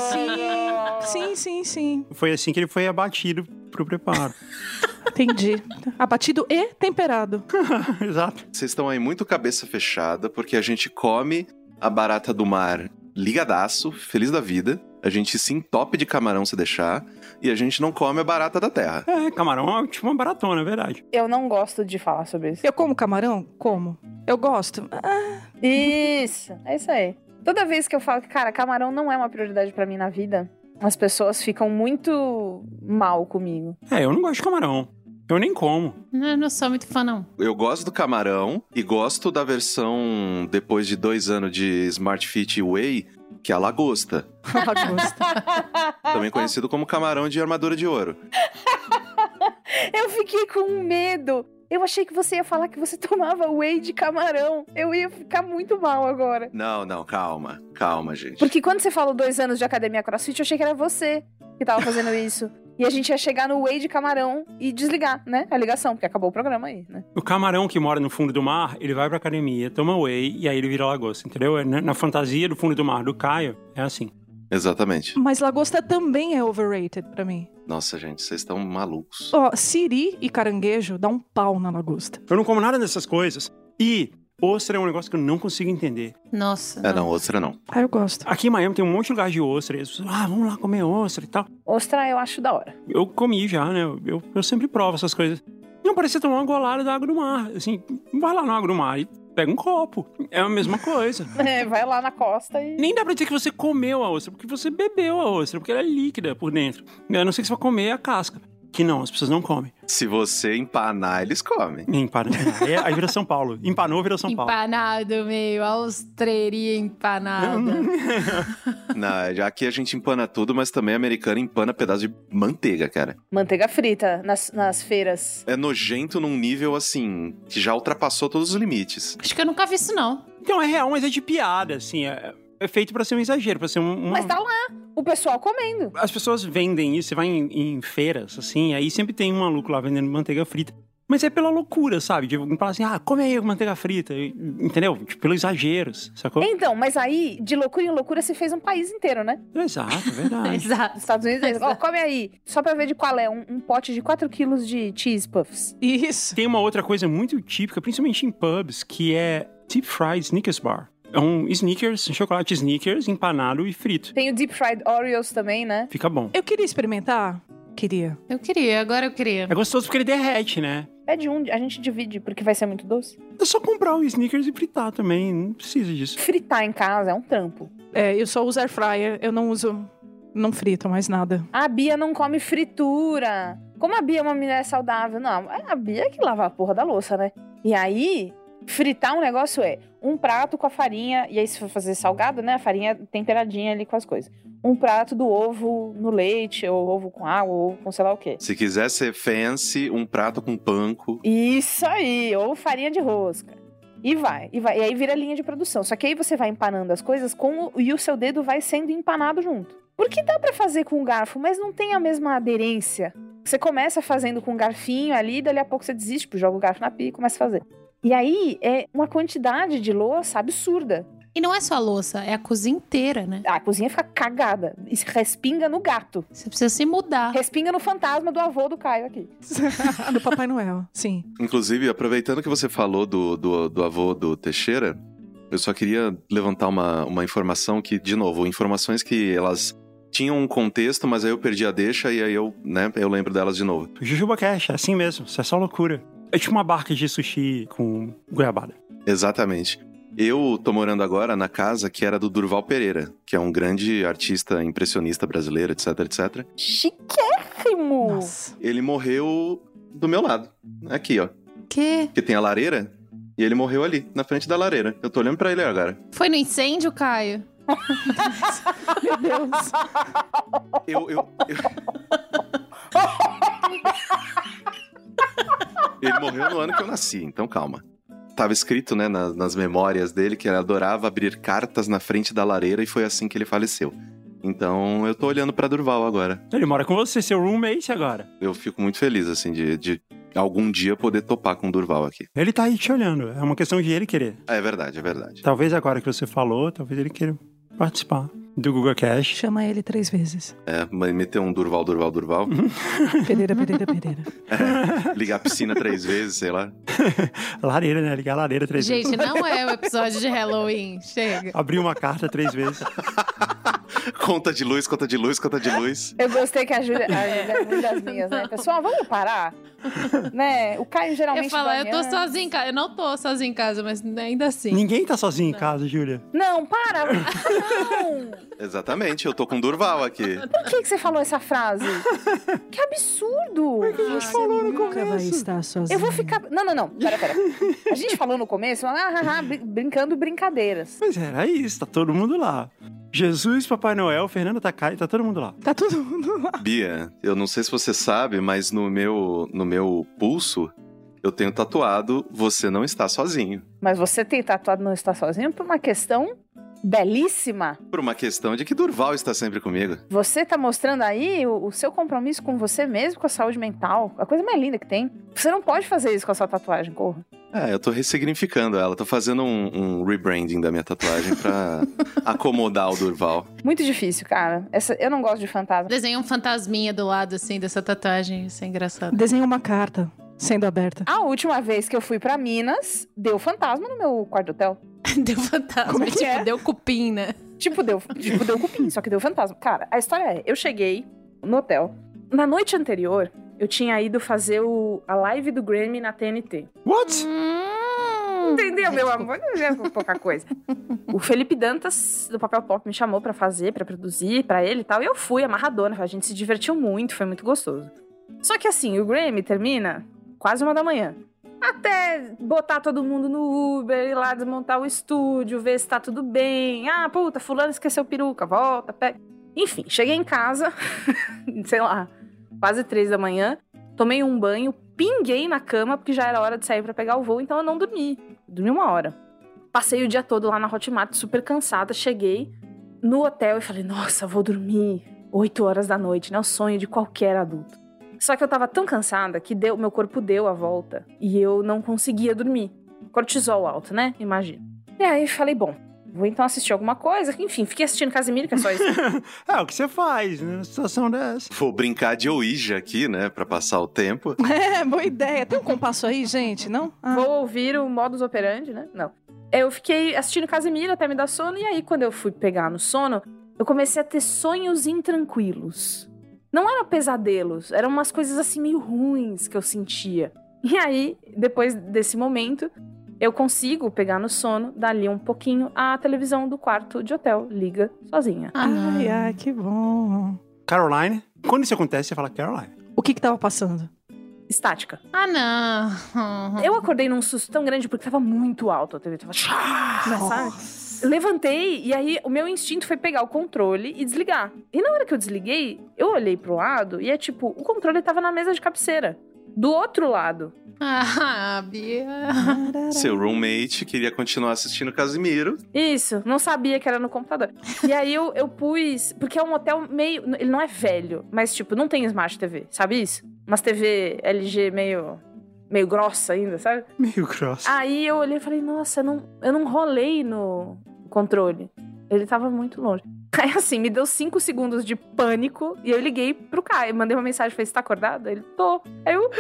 sim. Foi assim que ele foi abatido pro preparo. Entendi. Abatido e temperado. Exato. Vocês estão aí muito cabeça fechada, porque a gente come a barata do mar ligadaço, feliz da vida. A gente se entope de camarão se deixar. E a gente não come a barata da terra. Camarão é tipo uma baratona, é verdade. Eu não gosto de falar sobre isso. Eu como camarão? Como. Eu gosto. Isso, é isso aí. Toda vez que eu falo que, cara, camarão não é uma prioridade pra mim na vida, as pessoas ficam muito mal comigo. Eu não gosto de camarão. Eu nem como. Não sou muito fã, não. Eu gosto do camarão e gosto da versão, depois de 2 anos de Smart Fit Whey, que é a lagosta. Lagosta. Também conhecido como camarão de armadura de ouro. Eu fiquei com medo. Eu achei que você ia falar que você tomava whey de camarão. Eu ia ficar muito mal agora. Não, calma. Calma, gente. Porque quando você falou 2 anos de academia CrossFit, eu achei que era você que tava fazendo isso. E a gente ia chegar no whey de camarão e desligar, né? A ligação, porque acabou o programa aí, né? O camarão que mora no fundo do mar, ele vai pra academia, toma whey e aí ele vira lagosta, entendeu? Na fantasia do fundo do mar do Caio, é assim. Exatamente. Mas lagosta também é overrated pra mim. Nossa, gente, vocês estão malucos. Ó, siri e caranguejo dá um pau na lagosta. Eu não como nada dessas coisas. E ostra é um negócio que eu não consigo entender. Nossa. Não, ostra não. Ah, eu gosto. Aqui em Miami tem um monte de lugar de ostra. E as pessoas, vamos lá comer ostra e tal. Ostra eu acho da hora. Eu comi já, né? Eu sempre provo essas coisas. Não parecia tomar uma golada da água do mar. Assim, vai lá na água do mar e pega um copo. É a mesma coisa. Vai lá na costa e... Nem dá pra dizer que você comeu a ostra, porque você bebeu a ostra, porque ela é líquida por dentro. A não ser que você vá comer a casca. Que não, as pessoas não comem. Se você empanar, eles comem. Empana. Aí vira São Paulo. Empanou, vira São Paulo. Empanado, meio. A ostreria empanada. Não, já aqui a gente empana tudo, mas também americano empana pedaço de manteiga, cara. Manteiga frita nas feiras. É nojento num nível, assim, que já ultrapassou todos os limites. Acho que eu nunca vi isso, não. Então é real, mas é de piada, assim. É feito pra ser um exagero, pra ser Mas tá lá, o pessoal comendo. As pessoas vendem isso, você vai em feiras, assim, aí sempre tem um maluco lá vendendo manteiga frita. Mas é pela loucura, sabe? De falar assim, come aí manteiga frita, entendeu? Tipo, pelo exagero, sacou? Então, mas aí, de loucura em loucura, se fez um país inteiro, né? Exato, é verdade. Exato. Estados Unidos, come aí. Só pra ver de qual é, um pote de 4 quilos de cheese puffs. Isso. Tem uma outra coisa muito típica, principalmente em pubs, que é deep fried Snickers bar. É um Snickers, um chocolate Snickers empanado e frito. Tem o deep fried Oreos também, né? Fica bom. Eu queria experimentar. Queria. Agora eu queria. É gostoso porque ele derrete, né? Pede a gente divide, porque vai ser muito doce. É só comprar o Snickers e fritar também, não precisa disso. Fritar em casa é um trampo. Eu só uso air fryer, eu não uso... Não frito mais nada. A Bia não come fritura. como a Bia é uma mulher saudável, não, a Bia é que lava a porra da louça, né? E aí, fritar um negócio é um prato com a farinha, e aí se for fazer salgado, né, a farinha temperadinha ali com as coisas. Um prato do ovo no leite, ou ovo com água, ou ovo com sei lá o quê. Se quiser ser fancy, um prato com panko. Isso aí, ou farinha de rosca. E vai. E aí vira linha de produção. Só que aí você vai empanando as coisas e o seu dedo vai sendo empanado junto. Porque dá pra fazer com o garfo, mas não tem a mesma aderência. Você começa fazendo com um garfinho ali, dali a pouco você desiste, tipo, joga o garfo na pia e começa a fazer. E aí é uma quantidade de louça absurda. E não é só a louça, é a cozinha inteira, né? A cozinha fica cagada. E respinga no gato. Você precisa se mudar. Respinga no fantasma do avô do Caio aqui. Do Papai Noel, sim. Inclusive, aproveitando que você falou do avô do Teixeira, eu só queria levantar uma informação que, de novo, informações que elas tinham um contexto, mas aí eu perdi a deixa e aí eu lembro delas de novo. Jujuba Cash, é assim mesmo, isso é só loucura. É tipo uma barca de sushi com goiabada. Exatamente. Eu tô morando agora na casa que era do Durval Pereira, que é um grande artista impressionista brasileiro, etc, etc. Chiquérrimo! Nossa. Ele morreu do meu lado, aqui, ó. Que? Porque tem a lareira, e ele morreu ali, na frente da lareira. Eu tô olhando pra ele agora. Foi no incêndio, Caio? Meu Deus. Ele morreu no ano que eu nasci, então calma. Tava escrito, né, nas memórias dele que ele adorava abrir cartas na frente da lareira e foi assim que ele faleceu. Então eu tô olhando pra Durval agora. Ele mora com você, seu roommate agora. Eu fico muito feliz, assim, de algum dia poder topar com o Durval aqui. Ele tá aí te olhando, é uma questão de ele querer. É verdade, é verdade. Talvez agora que você falou, talvez ele queira participar do Google Cash. Chama ele 3 vezes. Mas meter um Durval. Pereira. Ligar a piscina 3 vezes, sei lá. Lareira, né? Ligar a lareira 3 vezes. Gente, não é o episódio de Halloween. Chega. Abrir uma carta 3 vezes. Conta de luz. Eu gostei que a Júlia é uma das minhas, né? Pessoal, vamos parar? Né? O Caio geralmente... Eu falo, eu tô dorme sozinha em casa. Eu não tô sozinha em casa, mas ainda assim. Ninguém tá sozinho em casa, Júlia. Não, para! Não! Exatamente, eu tô com o Durval aqui. Por que você falou essa frase? Que absurdo! Você nunca vai estar sozinho. Eu vou ficar... Não. Pera. A gente falou no começo, brincando brincadeiras. Mas era isso, tá todo mundo lá. Jesus, Papai Noel, Fernanda Takai, tá todo mundo lá. Tá todo mundo lá. Bia, eu não sei se você sabe, mas no meu pulso, eu tenho tatuado Você Não Está Sozinho. Mas você tem tatuado Não Está Sozinho por uma questão belíssima. Por uma questão de que Durval está sempre comigo. Você tá mostrando aí o seu compromisso com você mesmo, com a saúde mental. A coisa mais linda que tem. Você não pode fazer isso com a sua tatuagem, Corra. Eu tô ressignificando ela. Tô fazendo um rebranding da minha tatuagem pra acomodar o Durval. Muito difícil, cara. Eu não gosto de fantasma. Desenha um fantasminha do lado, assim, dessa tatuagem. Isso é engraçado. Desenha uma carta sendo aberta. A última vez que eu fui pra Minas, deu fantasma no meu quarto de hotel. Deu fantasma. Como é que é? Deu cupim, né? Deu cupim, só que deu fantasma. Cara, a história é, eu cheguei no hotel. Na noite anterior, eu tinha ido fazer a live do Grammy na TNT. What? Entendeu, meu amor? Não é pouca coisa. O Felipe Dantas, do Papel Pop, me chamou pra fazer, pra produzir, pra ele e tal. E eu fui amarradona, a gente se divertiu muito, foi muito gostoso. Só que assim, o Grammy termina quase 1 da manhã. Até botar todo mundo no Uber, ir lá desmontar o estúdio, ver se tá tudo bem. Ah, puta, fulano esqueceu peruca, volta, pega. Enfim, cheguei em casa, sei lá, quase 3 da manhã. Tomei um banho, pinguei na cama, porque já era hora de sair pra pegar o voo, então eu não dormi. Dormi 1 hora. Passei o dia todo lá na Hotmart, super cansada. Cheguei no hotel e falei, nossa, vou dormir 8 horas da noite, né? O sonho de qualquer adulto. Só que eu tava tão cansada que meu corpo deu a volta e eu não conseguia dormir. Cortisol alto, né? Imagina. E aí falei, bom, vou então assistir alguma coisa. Enfim, fiquei assistindo Casimiro, que é só isso. É o que você faz, né? Numa situação dessa. Vou brincar de Ouija aqui, né? Pra passar o tempo. É, boa ideia. Tem um compasso aí, gente, não? Vou ouvir o modus operandi, né? Não. Eu fiquei assistindo Casimiro até me dar sono. E aí, quando eu fui pegar no sono, eu comecei a ter sonhos intranquilos. Não eram pesadelos, eram umas coisas assim meio ruins que eu sentia. E aí, depois desse momento, eu consigo pegar no sono, dali um pouquinho, a televisão do quarto de hotel liga sozinha. Ai, que bom. Caroline, Quando isso acontece, você fala Caroline. O que tava passando? Estática. Ah, não. Eu acordei num susto tão grande porque tava muito alto a TV. Tava... sabe? Eu levantei e aí o meu instinto foi pegar o controle e desligar. E na hora que eu desliguei, eu olhei pro lado e é tipo, o controle tava na mesa de cabeceira. Do outro lado. Ah, Bia. Seu roommate queria continuar assistindo Casimiro. Isso, não sabia que era no computador. E aí eu pus... Porque é um hotel meio... Ele não é velho, mas tipo, não tem Smart TV, sabe isso? Umas TV LG meio grossa ainda, sabe? Meio grossa. Aí eu olhei e falei, nossa, eu não rolei no controle. Ele tava muito longe. Aí assim, me deu 5 segundos de pânico e eu liguei pro Caio. Mandei uma mensagem, falei, você tá acordado? Ele, tô. Aí eu,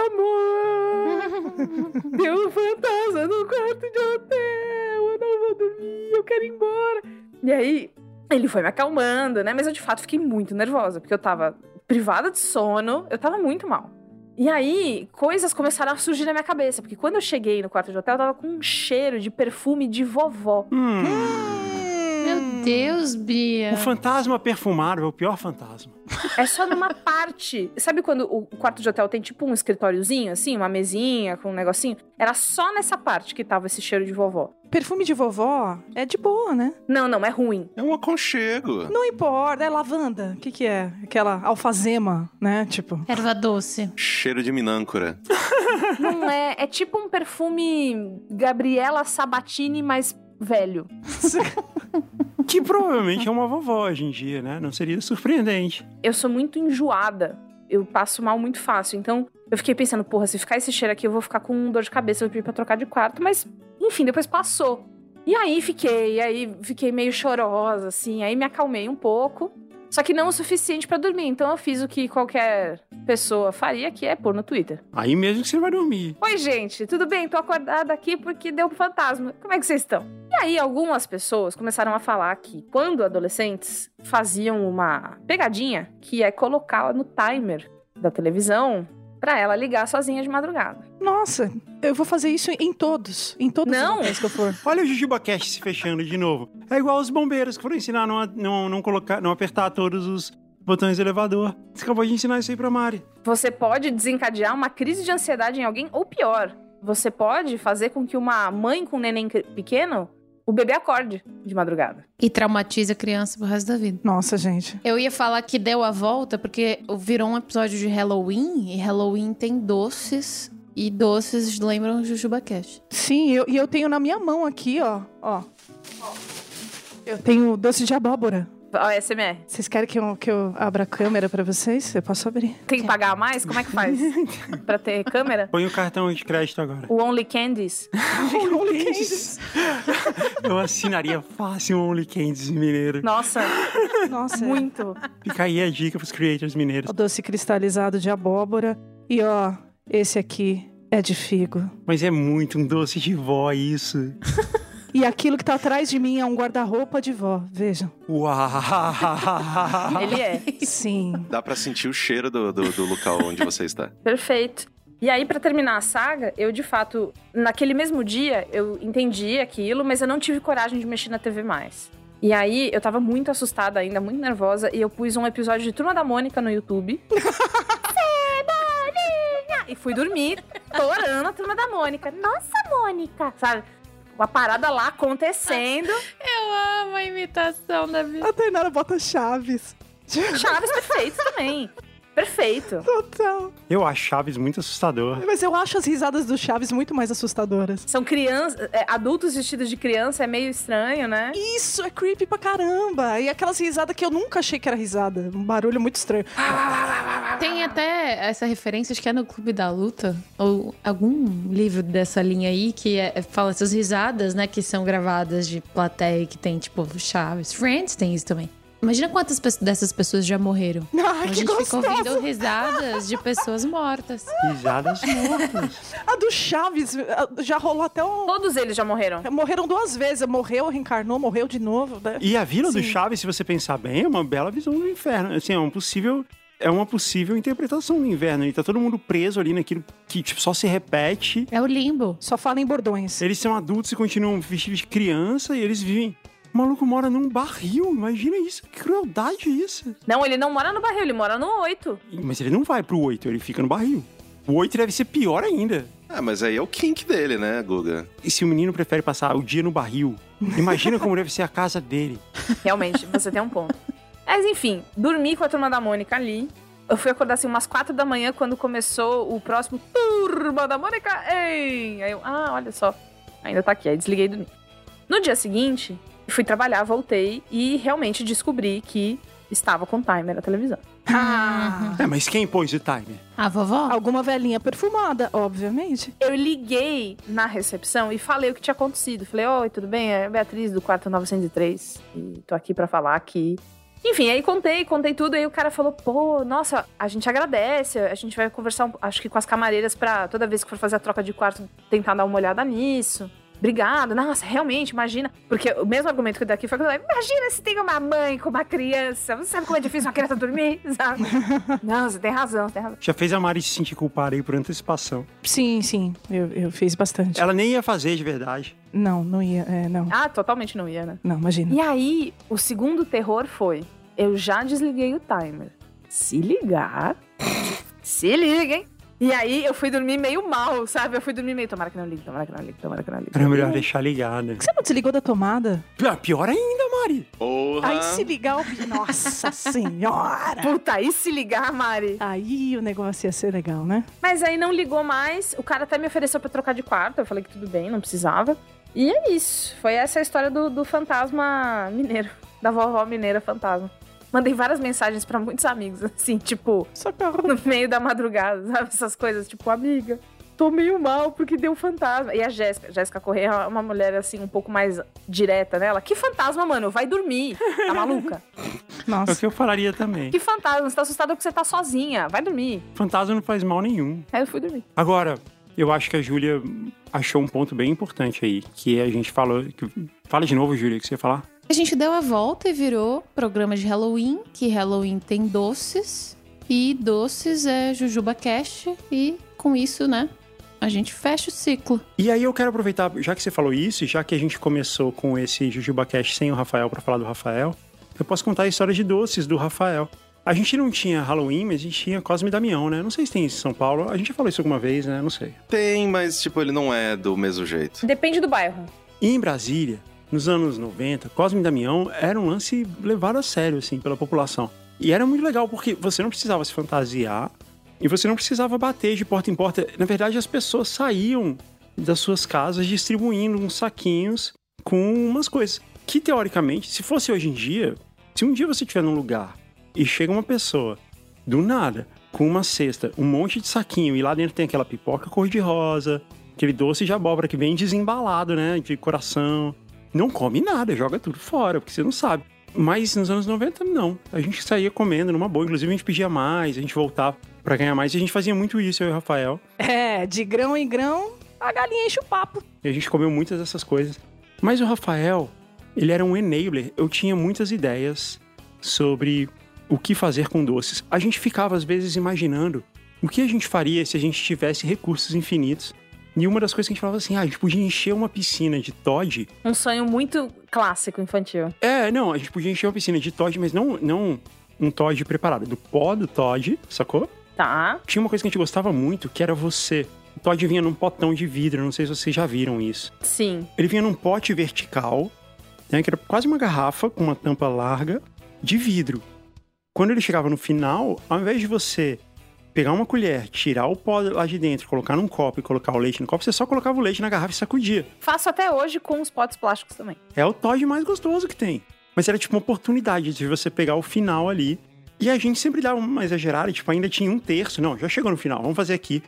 amor, tem um fantasma no quarto de hotel, eu não vou dormir, eu quero ir embora. E aí, ele foi me acalmando, né? Mas eu de fato fiquei muito nervosa, porque eu tava privada de sono, eu tava muito mal. E aí, coisas começaram a surgir na minha cabeça, porque quando eu cheguei no quarto de hotel, eu tava com um cheiro de perfume de vovó. Meu Deus, Bia. O fantasma perfumado é o pior fantasma. É só numa parte. Sabe quando o quarto de hotel tem tipo um escritóriozinho, assim, uma mesinha com um negocinho? Era só nessa parte que tava esse cheiro de vovó. Perfume de vovó é de boa, né? Não, é ruim. É um aconchego. Não importa, é lavanda. O que é? Aquela alfazema, né? Tipo... Erva doce. Cheiro de minâncora. Não é. É tipo um perfume Gabriela Sabatini, mas velho. Que provavelmente é uma vovó hoje em dia, né? Não seria surpreendente. Eu sou muito enjoada. Eu passo mal muito fácil. Então, eu fiquei pensando, porra, se ficar esse cheiro aqui, eu vou ficar com dor de cabeça, eu vou pedir pra trocar de quarto. Mas, enfim, depois passou. E aí fiquei meio chorosa, assim. Aí me acalmei um pouco. Só que não o suficiente pra dormir. Então eu fiz o que qualquer pessoa faria, que é pôr no Twitter. Aí mesmo que você vai dormir. Oi, gente, tudo bem? Tô acordada aqui porque deu um fantasma. Como é que vocês estão? E aí, algumas pessoas começaram a falar que, quando adolescentes, faziam uma pegadinha, que é colocar no timer da televisão pra ela ligar sozinha de madrugada. Nossa, eu vou fazer isso em todos Não. os hotéis que eu for. Olha o JujubaCast se fechando de novo. É igual os bombeiros que foram ensinar a não apertar todos os botões do elevador. Você acabou de ensinar isso aí pra Mari. Você pode desencadear uma crise de ansiedade em alguém, ou pior, você pode fazer com que uma mãe com um neném pequeno, o bebê acorde de madrugada. E traumatiza a criança pro resto da vida. Nossa, gente. Eu ia falar que deu a volta, porque virou um episódio de Halloween, e Halloween tem doces, e doces lembram o JujubaCast. Sim, eu tenho na minha mão aqui, ó. Eu tenho doce de abóbora. Ó, SMR. Vocês querem que eu abra a câmera pra vocês? Eu posso abrir. Tem que pagar mais? Como é que faz? Pra ter câmera? Põe o cartão de crédito agora. O Only Candies. Only Candies. Eu assinaria fácil o Only Candies mineiro. Nossa, Nossa, muito. Fica aí a dica pros creators mineiros. O doce cristalizado de abóbora. E ó, esse aqui é de figo. Mas é muito um doce de vó isso. E aquilo que tá atrás de mim é um guarda-roupa de vó, vejam. Uau! Ele é. Sim. Dá pra sentir o cheiro do local onde você está. Perfeito. E aí, pra terminar a saga, eu, de fato, naquele mesmo dia, eu entendi aquilo, mas eu não tive coragem de mexer na TV mais. E aí, eu tava muito assustada ainda, muito nervosa, e eu pus um episódio de Turma da Mônica no YouTube. Cebolinha! E fui dormir, torando a Turma da Mônica. Nossa, Mônica! Sabe? Uma parada lá acontecendo. Eu amo a imitação da Bia. A Tainara bota Chaves. Chaves perfeito também. Perfeito. Total. Eu acho Chaves muito assustador. Mas eu acho as risadas do Chaves muito mais assustadoras. São crianças, adultos vestidos de criança, é meio estranho, né? Isso, é creepy pra caramba. E aquelas risadas que eu nunca achei que era risada. Um barulho muito estranho. Tem até essa referência, acho que é no Clube da Luta, ou algum livro dessa linha aí, que fala essas risadas, né, que são gravadas de plateia, que tem, tipo, Chaves. Friends tem isso também. Imagina quantas dessas pessoas já morreram. Ai, A que gente gostoso. fica ouvindo risadas de pessoas mortas. Risadas mortas. A do Chaves já rolou até um... Todos eles já morreram. Morreram 2 vezes. Morreu, reencarnou, morreu de novo, né? E a Vila do Sim. Chaves, se você pensar bem, é uma bela visão do inferno. Assim, é uma possível interpretação do inverno. E tá todo mundo preso ali naquilo que tipo, só se repete. É o limbo. Só fala em bordões. Eles são adultos e continuam vestidos de criança e eles vivem O maluco mora num barril, imagina isso, que crueldade isso. Não, ele não mora no barril, ele mora no 8. Mas ele não vai pro 8, ele fica no barril. O 8 deve ser pior ainda. Ah, mas aí é o kink dele, né, Guga? E se o menino prefere passar o dia no barril, imagina como deve ser a casa dele. Realmente, você tem um ponto. Mas enfim, dormi com a Turma da Mônica ali. Eu fui acordar assim umas 4 da manhã quando começou o próximo Turma da Mônica. Ei! Aí eu, olha só, ainda tá aqui. Aí desliguei e dormi. No dia seguinte, fui trabalhar, voltei e realmente descobri que estava com timer a televisão. Mas quem pôs o timer? A vovó? Alguma velhinha perfumada, obviamente. Eu liguei na recepção e falei o que tinha acontecido. Falei, oi, tudo bem? É a Beatriz do quarto 903 e tô aqui pra falar que... Enfim, aí contei tudo, aí o cara falou, pô, nossa, a gente agradece, a gente vai conversar, acho que com as camareiras pra toda vez que for fazer a troca de quarto, tentar dar uma olhada nisso. Obrigada, nossa, realmente, imagina. Porque o mesmo argumento que eu dei aqui foi que eu falei, imagina se tem uma mãe com uma criança, você sabe como é difícil uma criança dormir, sabe? Não, você tem razão. Já fez a Mari se sentir culpada aí por antecipação. Sim, eu fiz bastante. Ela nem ia fazer de verdade. Não ia, não. Totalmente não ia, né? Não, imagina. E aí, o segundo terror foi, eu já desliguei o timer. Se ligar, se liga, hein? E aí, eu fui dormir meio mal, sabe? Eu fui dormir meio, tomara que não ligue. Era melhor deixar ligada. Por que você não desligou da tomada? Pior ainda, Mari. Porra! Aí se ligar, nossa senhora! Puta, aí se ligar, Mari. Aí o negócio ia ser legal, né? Mas aí não ligou mais, o cara até me ofereceu pra trocar de quarto, eu falei que tudo bem, não precisava. E é isso, foi essa a história do fantasma mineiro, da vovó mineira fantasma. Mandei várias mensagens pra muitos amigos, assim, tipo, Socorro. no meio da madrugada, sabe? Essas coisas, tipo, amiga, tô meio mal porque deu fantasma. E a Jéssica Correia é uma mulher, assim, um pouco mais direta, né? Ela, que fantasma, mano? Vai dormir. Tá maluca? É o Nossa. que eu falaria também. Que fantasma? Você tá assustada porque você tá sozinha. Vai dormir. Fantasma não faz mal nenhum. Aí eu fui dormir. Agora, eu acho que a Júlia achou um ponto bem importante aí, que a gente falou... Fala de novo, Júlia, o que você ia falar? A gente deu a volta e virou programa de Halloween, que Halloween tem doces, e doces é Jujuba Cast, e com isso, né, a gente fecha o ciclo. E aí eu quero aproveitar, já que você falou isso, já que a gente começou com esse JujubaCast sem o Rafael pra falar do Rafael, eu posso contar a história de doces do Rafael. A gente não tinha Halloween, mas a gente tinha Cosme e Damião, né? Não sei se tem isso em São Paulo. A gente já falou isso alguma vez, né? Não sei. Tem, mas, tipo, ele não é do mesmo jeito. Depende do bairro. E em Brasília, nos anos 90, Cosme e Damião era um lance levado a sério, assim, pela população. E era muito legal porque você não precisava se fantasiar e você não precisava bater de porta em porta. Na verdade, as pessoas saíam das suas casas distribuindo uns saquinhos com umas coisas que, teoricamente, se fosse hoje em dia, se um dia você estiver num lugar e chega uma pessoa, do nada, com uma cesta, um monte de saquinho, e lá dentro tem aquela pipoca cor-de-rosa, aquele doce de abóbora que vem desembalado, né, de coração. Não come nada, joga tudo fora, porque você não sabe. Mas nos anos 90, não. A gente saía comendo numa boa. Inclusive, a gente pedia mais, a gente voltava pra ganhar mais. E a gente fazia muito isso, eu e o Rafael. De grão em grão, a galinha enche o papo. E a gente comeu muitas dessas coisas. Mas o Rafael, ele era um enabler. Eu tinha muitas ideias sobre o que fazer com doces. A gente ficava, às vezes, imaginando o que a gente faria se a gente tivesse recursos infinitos. E uma das coisas que a gente falava assim, a gente podia encher uma piscina de Toddy. Um sonho muito clássico infantil. Não, a gente podia encher uma piscina de Toddy, mas não um Toddy preparado. Do pó do Toddy, sacou? Tá. Tinha uma coisa que a gente gostava muito, que era você. O Toddy vinha num potão de vidro, não sei se vocês já viram isso. Sim. Ele vinha num pote vertical, né, que era quase uma garrafa com uma tampa larga de vidro. Quando ele chegava no final, ao invés de você pegar uma colher, tirar o pó lá de dentro, colocar num copo e colocar o leite no copo, você só colocava o leite na garrafa e sacudia. Faço até hoje com os potes plásticos também. É o Toddy mais gostoso que tem. Mas era tipo uma oportunidade de você pegar o final ali. E a gente sempre dava uma exagerada, tipo, ainda tinha um terço. Não, já chegou no final, vamos fazer aqui.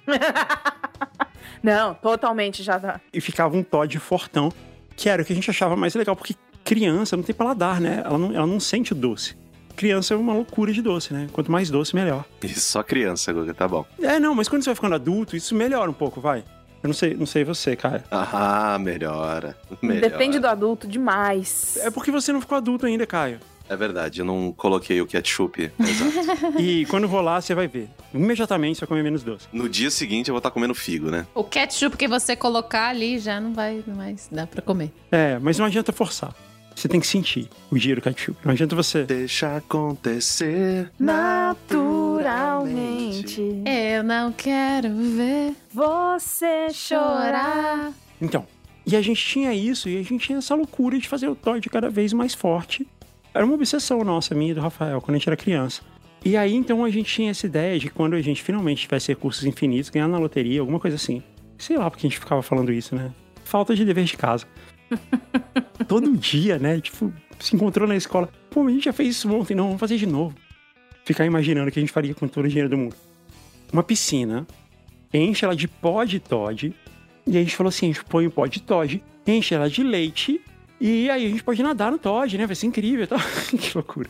Não, totalmente já dá. E ficava um Toddy fortão, que era o que a gente achava mais legal, porque criança não tem paladar, né? Ela não sente o doce. Criança é uma loucura de doce, né? Quanto mais doce, melhor. Isso, só criança, Guga, tá bom. Não, mas quando você vai ficando adulto, isso melhora um pouco, vai. Eu não sei você, cara. Melhora. Depende do adulto demais. É porque você não ficou adulto ainda, Caio. É verdade, eu não coloquei o ketchup. Exato. E quando rolar, você vai ver. Imediatamente você vai comer menos doce. No dia seguinte eu vou estar comendo figo, né? O ketchup que você colocar ali já não vai mais dar pra comer. Mas não adianta forçar. Você tem que sentir o giro do ketchup. Não adianta você... Deixa acontecer Naturalmente. Eu não quero ver Você chorar. Então, e a gente tinha isso, e a gente tinha essa loucura de fazer o Todd cada vez mais forte. Era uma obsessão nossa, minha e do Rafael, quando a gente era criança. E aí, então, a gente tinha essa ideia de que quando a gente finalmente tivesse recursos infinitos, ganhar na loteria, alguma coisa assim. Sei lá porque a gente ficava falando isso, né? Falta de dever de casa. Todo dia, né? Tipo, se encontrou na escola. Pô, a gente já fez isso ontem, não, vamos fazer de novo. Ficar imaginando o que a gente faria com todo o dinheiro do mundo. Uma piscina, enche ela de pó de Todd, e aí a gente falou assim, a gente põe o pó de Todd, enche ela de leite, e aí a gente pode nadar no Todd, né? Vai ser incrível e tal. Que loucura.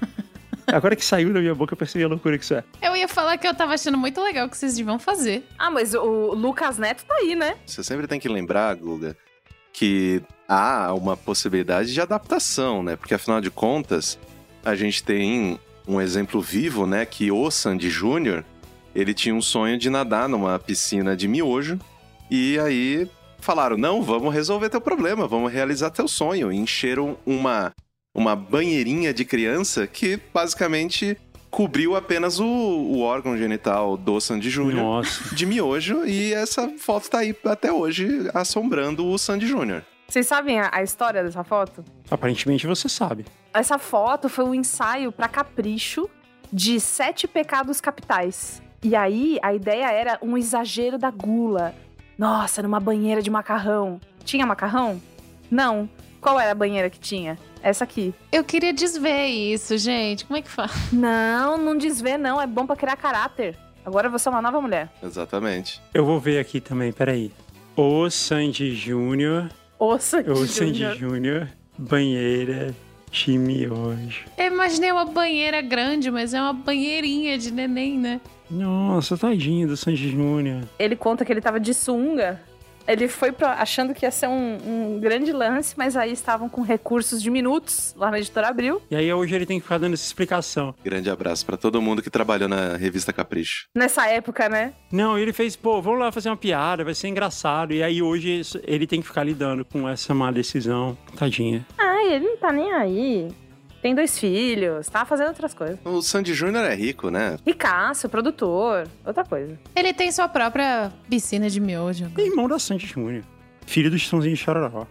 Agora que saiu da minha boca, eu percebi a loucura que isso é. Eu ia falar que eu tava achando muito legal o que vocês deviam fazer. Ah, mas o Lucas Neto tá aí, né? Você sempre tem que lembrar, Guga, que há uma possibilidade de adaptação, né? Porque, afinal de contas, a gente tem um exemplo vivo, né? Que o Sandy Júnior, ele tinha um sonho de nadar numa piscina de miojo. E aí falaram, não, vamos resolver teu problema, vamos realizar teu sonho. E encheram uma banheirinha de criança que, basicamente, cobriu apenas o órgão genital do Sandy Júnior. Nossa. De miojo, e essa foto tá aí até hoje assombrando o Sandy Júnior. Vocês sabem a história dessa foto? Aparentemente você sabe. Essa foto foi um ensaio pra Capricho de 7 pecados capitais. E aí, a ideia era um exagero da gula. Nossa, numa banheira de macarrão. Tinha macarrão? Não. Qual era a banheira que tinha? Essa aqui. Eu queria desver isso, gente. Como é que faz? Não desvê não. É bom pra criar caráter. Agora você é uma nova mulher. Exatamente. Eu vou ver aqui também, peraí. O Sandy Júnior... O Sandy Júnior, banheira de miojo. Eu imaginei uma banheira grande, mas é uma banheirinha de neném, né? Nossa, tadinho do Sandy Júnior. Ele conta que ele tava de sunga. Ele foi achando que ia ser um grande lance, mas aí estavam com recursos diminutos lá na Editora Abril. E aí hoje ele tem que ficar dando essa explicação. Grande abraço pra todo mundo que trabalhou na revista Capricho. Nessa época, né? Não, ele fez, pô, vamos lá fazer uma piada, vai ser engraçado. E aí hoje ele tem que ficar lidando com essa má decisão. Tadinha. Ai, ele não tá nem aí. Tem 2 filhos, tá fazendo outras coisas. O Sandy Júnior é rico, né? Ricaço, produtor, outra coisa. Ele tem sua própria piscina de miojo. É irmão da Sandy Júnior. Filho do Chitãozinho de Chororó.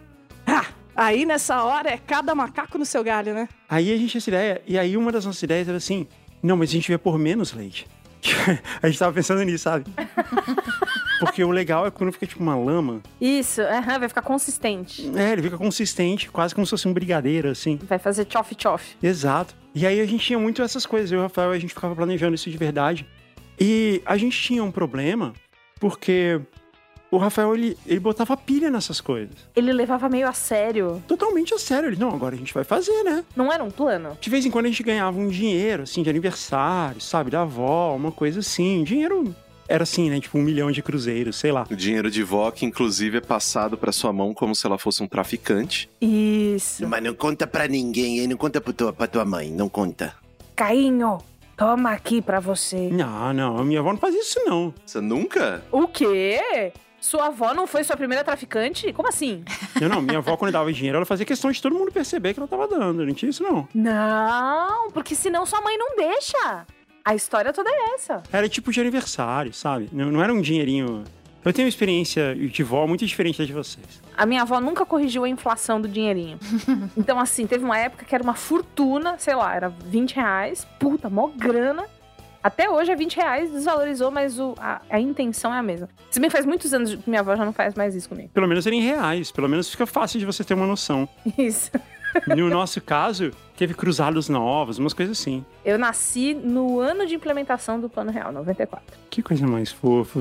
Aí nessa hora é cada macaco no seu galho, né? Aí a gente tinha essa ideia, e aí uma das nossas ideias era assim, não, mas a gente vai pôr menos leite. A gente tava pensando nisso, sabe? Porque o legal é quando fica tipo uma lama. Isso, vai ficar consistente. É, ele fica consistente, quase como se fosse um brigadeiro, assim. Vai fazer tchof-tchof. Exato. E aí a gente tinha muito essas coisas, eu e o Rafael, a gente ficava planejando isso de verdade. E a gente tinha um problema, porque o Rafael, ele botava pilha nessas coisas. Ele levava meio a sério. Totalmente a sério. Ele, não, agora a gente vai fazer, né? Não era um plano? De vez em quando a gente ganhava um dinheiro, assim, de aniversário, sabe? Da avó, uma coisa assim. Dinheiro era assim, né? Tipo 1 milhão de cruzeiros, sei lá. O dinheiro de vó, que inclusive é passado pra sua mão como se ela fosse um traficante. Isso. Mas não conta pra ninguém, hein? Não conta pra tua mãe, não conta. Cainho, toma aqui pra você. Não, a minha avó não faz isso, não. Você nunca? O quê? Sua avó não foi sua primeira traficante? Como assim? Não, minha avó, quando dava dinheiro, ela fazia questão de todo mundo perceber que ela tava dando. Não tinha isso, não. Não, porque senão sua mãe não deixa. A história toda é essa. Era tipo de aniversário, sabe? Não era um dinheirinho... Eu tenho uma experiência de vó muito diferente da de vocês. A minha avó nunca corrigiu a inflação do dinheirinho. Então, assim, teve uma época que era uma fortuna, sei lá, era R$20. Puta, mó grana. Até hoje é R$20, desvalorizou, mas a intenção é a mesma. Se bem faz muitos anos que minha avó já não faz mais isso comigo. Pelo menos era em reais. Pelo menos fica fácil de você ter uma noção. Isso. No nosso caso, teve cruzados novos, umas coisas assim. Eu nasci no ano de implementação do Plano Real, 94. Que coisa mais fofa.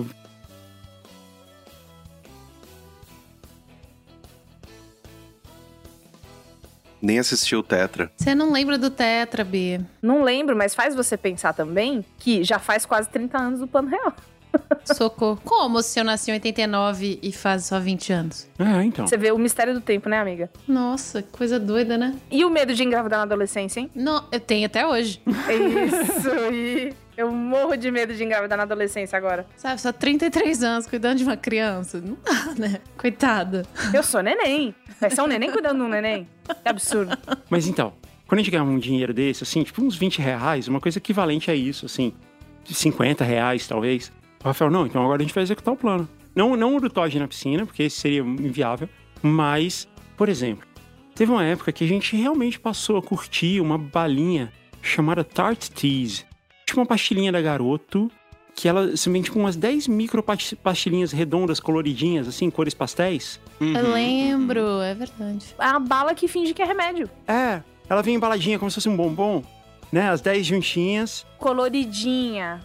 Nem assistiu o Tetra. Você não lembra do Tetra, Bia? Não lembro, mas faz você pensar também que já faz quase 30 anos do Plano Real. Socorro. Como se eu nasci em 89 e faz só 20 anos? Então. Você vê o mistério do tempo, né, amiga? Nossa, que coisa doida, né? E o medo de engravidar na adolescência, hein? Não, eu tenho até hoje. Isso, Eu morro de medo de engravidar na adolescência agora. Sabe, só 33 anos cuidando de uma criança. Não dá, né? Coitada. Eu sou neném. Vai ser um neném cuidando de um neném? Que absurdo. Mas então, quando a gente ganhava um dinheiro desse, assim, tipo uns 20 reais, uma coisa equivalente a isso, assim, de 50 reais, talvez. O Rafael, não, então agora a gente vai executar o plano. Não o do Todd na piscina, porque esse seria inviável, mas, por exemplo, teve uma época que a gente realmente passou a curtir uma balinha chamada Tart Tease. Tipo uma pastilhinha da Garoto, que ela se vende com umas 10 micro pastilhinhas redondas, coloridinhas, assim, cores pastéis. Eu lembro, é verdade. É uma bala que finge que é remédio. É, ela vem embaladinha como se fosse um bombom, né? As 10 juntinhas. Coloridinha.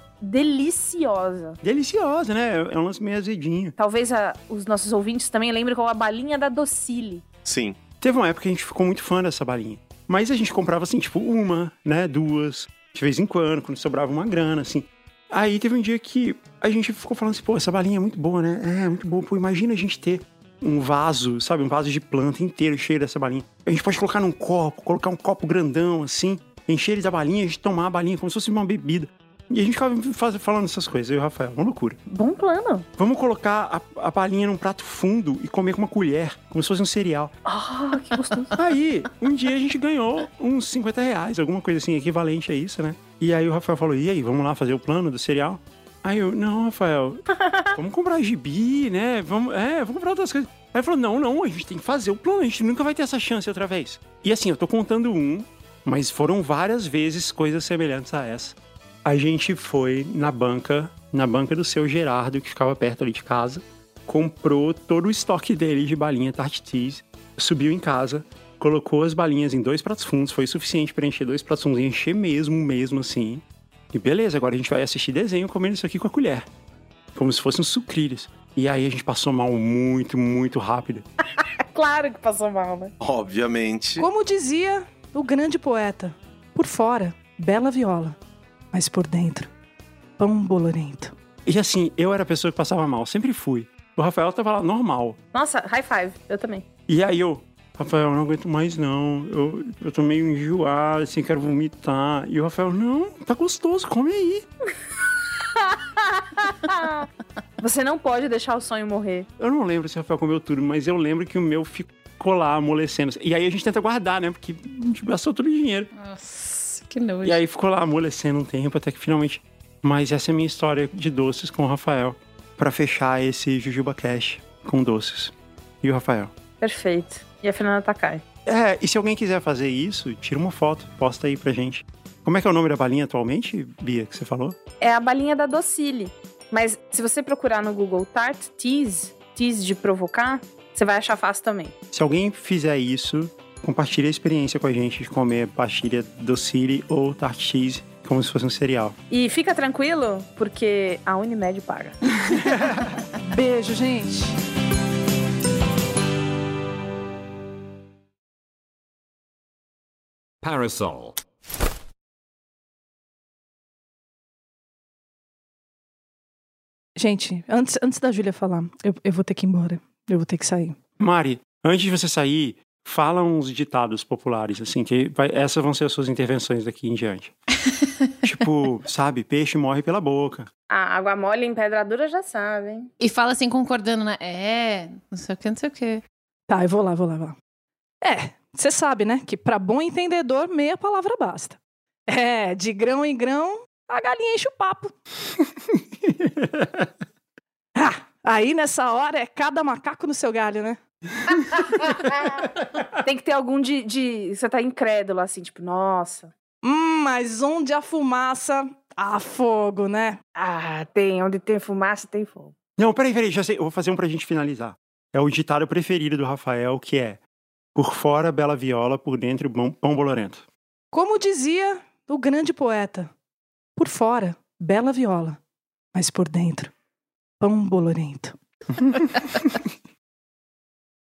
Deliciosa. Deliciosa, né? É um lance meio azedinho. Talvez os nossos ouvintes também lembrem com a balinha da Docile. Sim. Teve uma época que a gente ficou muito fã dessa balinha. Mas a gente comprava, assim, tipo, uma, né? Duas, de vez em quando sobrava uma grana, assim. Aí teve um dia que a gente ficou falando assim, pô, essa balinha é muito boa, né? É, muito boa. Pô, imagina a gente ter um vaso, sabe? Um vaso de planta inteiro cheio dessa balinha. A gente pode colocar num copo, colocar um copo grandão, assim, encher ele da balinha, a gente tomar a balinha como se fosse uma bebida. E a gente ficava falando essas coisas, eu e o Rafael, uma loucura. Bom plano. Vamos colocar a balinha num prato fundo e comer com uma colher, como se fosse um cereal. Ah, que gostoso. Aí, um dia a gente ganhou uns 50 reais, alguma coisa assim, equivalente a isso, né? E aí o Rafael falou, e aí, vamos lá fazer o plano do cereal? Aí eu, não, Rafael, vamos comprar gibi, né? Vamos comprar outras coisas. Aí ele falou, não, a gente tem que fazer o plano, a gente nunca vai ter essa chance outra vez. E assim, eu tô contando mas foram várias vezes coisas semelhantes a essa. A gente foi na banca do seu Gerardo, que ficava perto ali de casa, comprou todo o estoque dele de balinha Tart Tease, subiu em casa, colocou as balinhas em 2 pratos fundos, foi suficiente para encher 2 pratos fundos, e encher mesmo assim. E beleza, agora a gente vai assistir desenho comendo isso aqui com a colher, como se fossem sucrilhos. E aí a gente passou mal muito rápido. Claro que passou mal, né? Obviamente. Como dizia o grande poeta, por fora, bela viola, mas por dentro, pão bolorento. E assim, eu era a pessoa que passava mal, sempre fui. O Rafael tava lá normal. Nossa, high five, eu também. E aí Rafael, eu não aguento mais não, eu tô meio enjoado, assim, quero vomitar. E o Rafael, não, tá gostoso, come aí. Você não pode deixar o sonho morrer. Eu não lembro se o Rafael comeu tudo, mas eu lembro que o meu ficou lá amolecendo. E aí a gente tenta guardar, né, porque a gente gastou todo o dinheiro. Nossa, que nojo. E aí ficou lá amolecendo um tempo, até que finalmente... Mas essa é a minha história de doces com o Rafael, pra fechar esse Jujuba Cash com doces. E o Rafael? Perfeito. E a Fernanda Takai. E se alguém quiser fazer isso, tira uma foto, posta aí pra gente. Como é que é o nome da balinha atualmente, Bia, que você falou? É a balinha da Docile. Mas se você procurar no Google Tart Tease, tease de provocar, você vai achar fácil também. Se alguém fizer isso, compartilhe a experiência com a gente de comer pastilha Docile ou Tart Cheese como se fosse um cereal. E fica tranquilo, porque a Unimed paga. Beijo, gente. Parasol. Gente, antes da Júlia falar, eu vou ter que ir embora. Eu vou ter que sair. Mari, antes de você sair, fala uns ditados populares, assim, essas vão ser as suas intervenções daqui em diante. Tipo, sabe, peixe morre pela boca. A água mole em pedra dura já sabe, hein? E fala assim, concordando, né? Não sei o que. Tá, eu vou lá. Você sabe, né, que pra bom entendedor, meia palavra basta. De grão em grão, a galinha enche o papo. Aí nessa hora é cada macaco no seu galho, né? Tem que ter algum de... Você tá incrédulo, assim, tipo, nossa. Mas onde há fumaça, há fogo, né? Tem. Onde tem fumaça, tem fogo. Não, peraí, já sei. Eu vou fazer um pra gente finalizar. É o ditado preferido do Rafael, que é: por fora, bela viola, por dentro, pão bolorento. Como dizia o grande poeta, por fora, bela viola, mas por dentro, pão bolorento.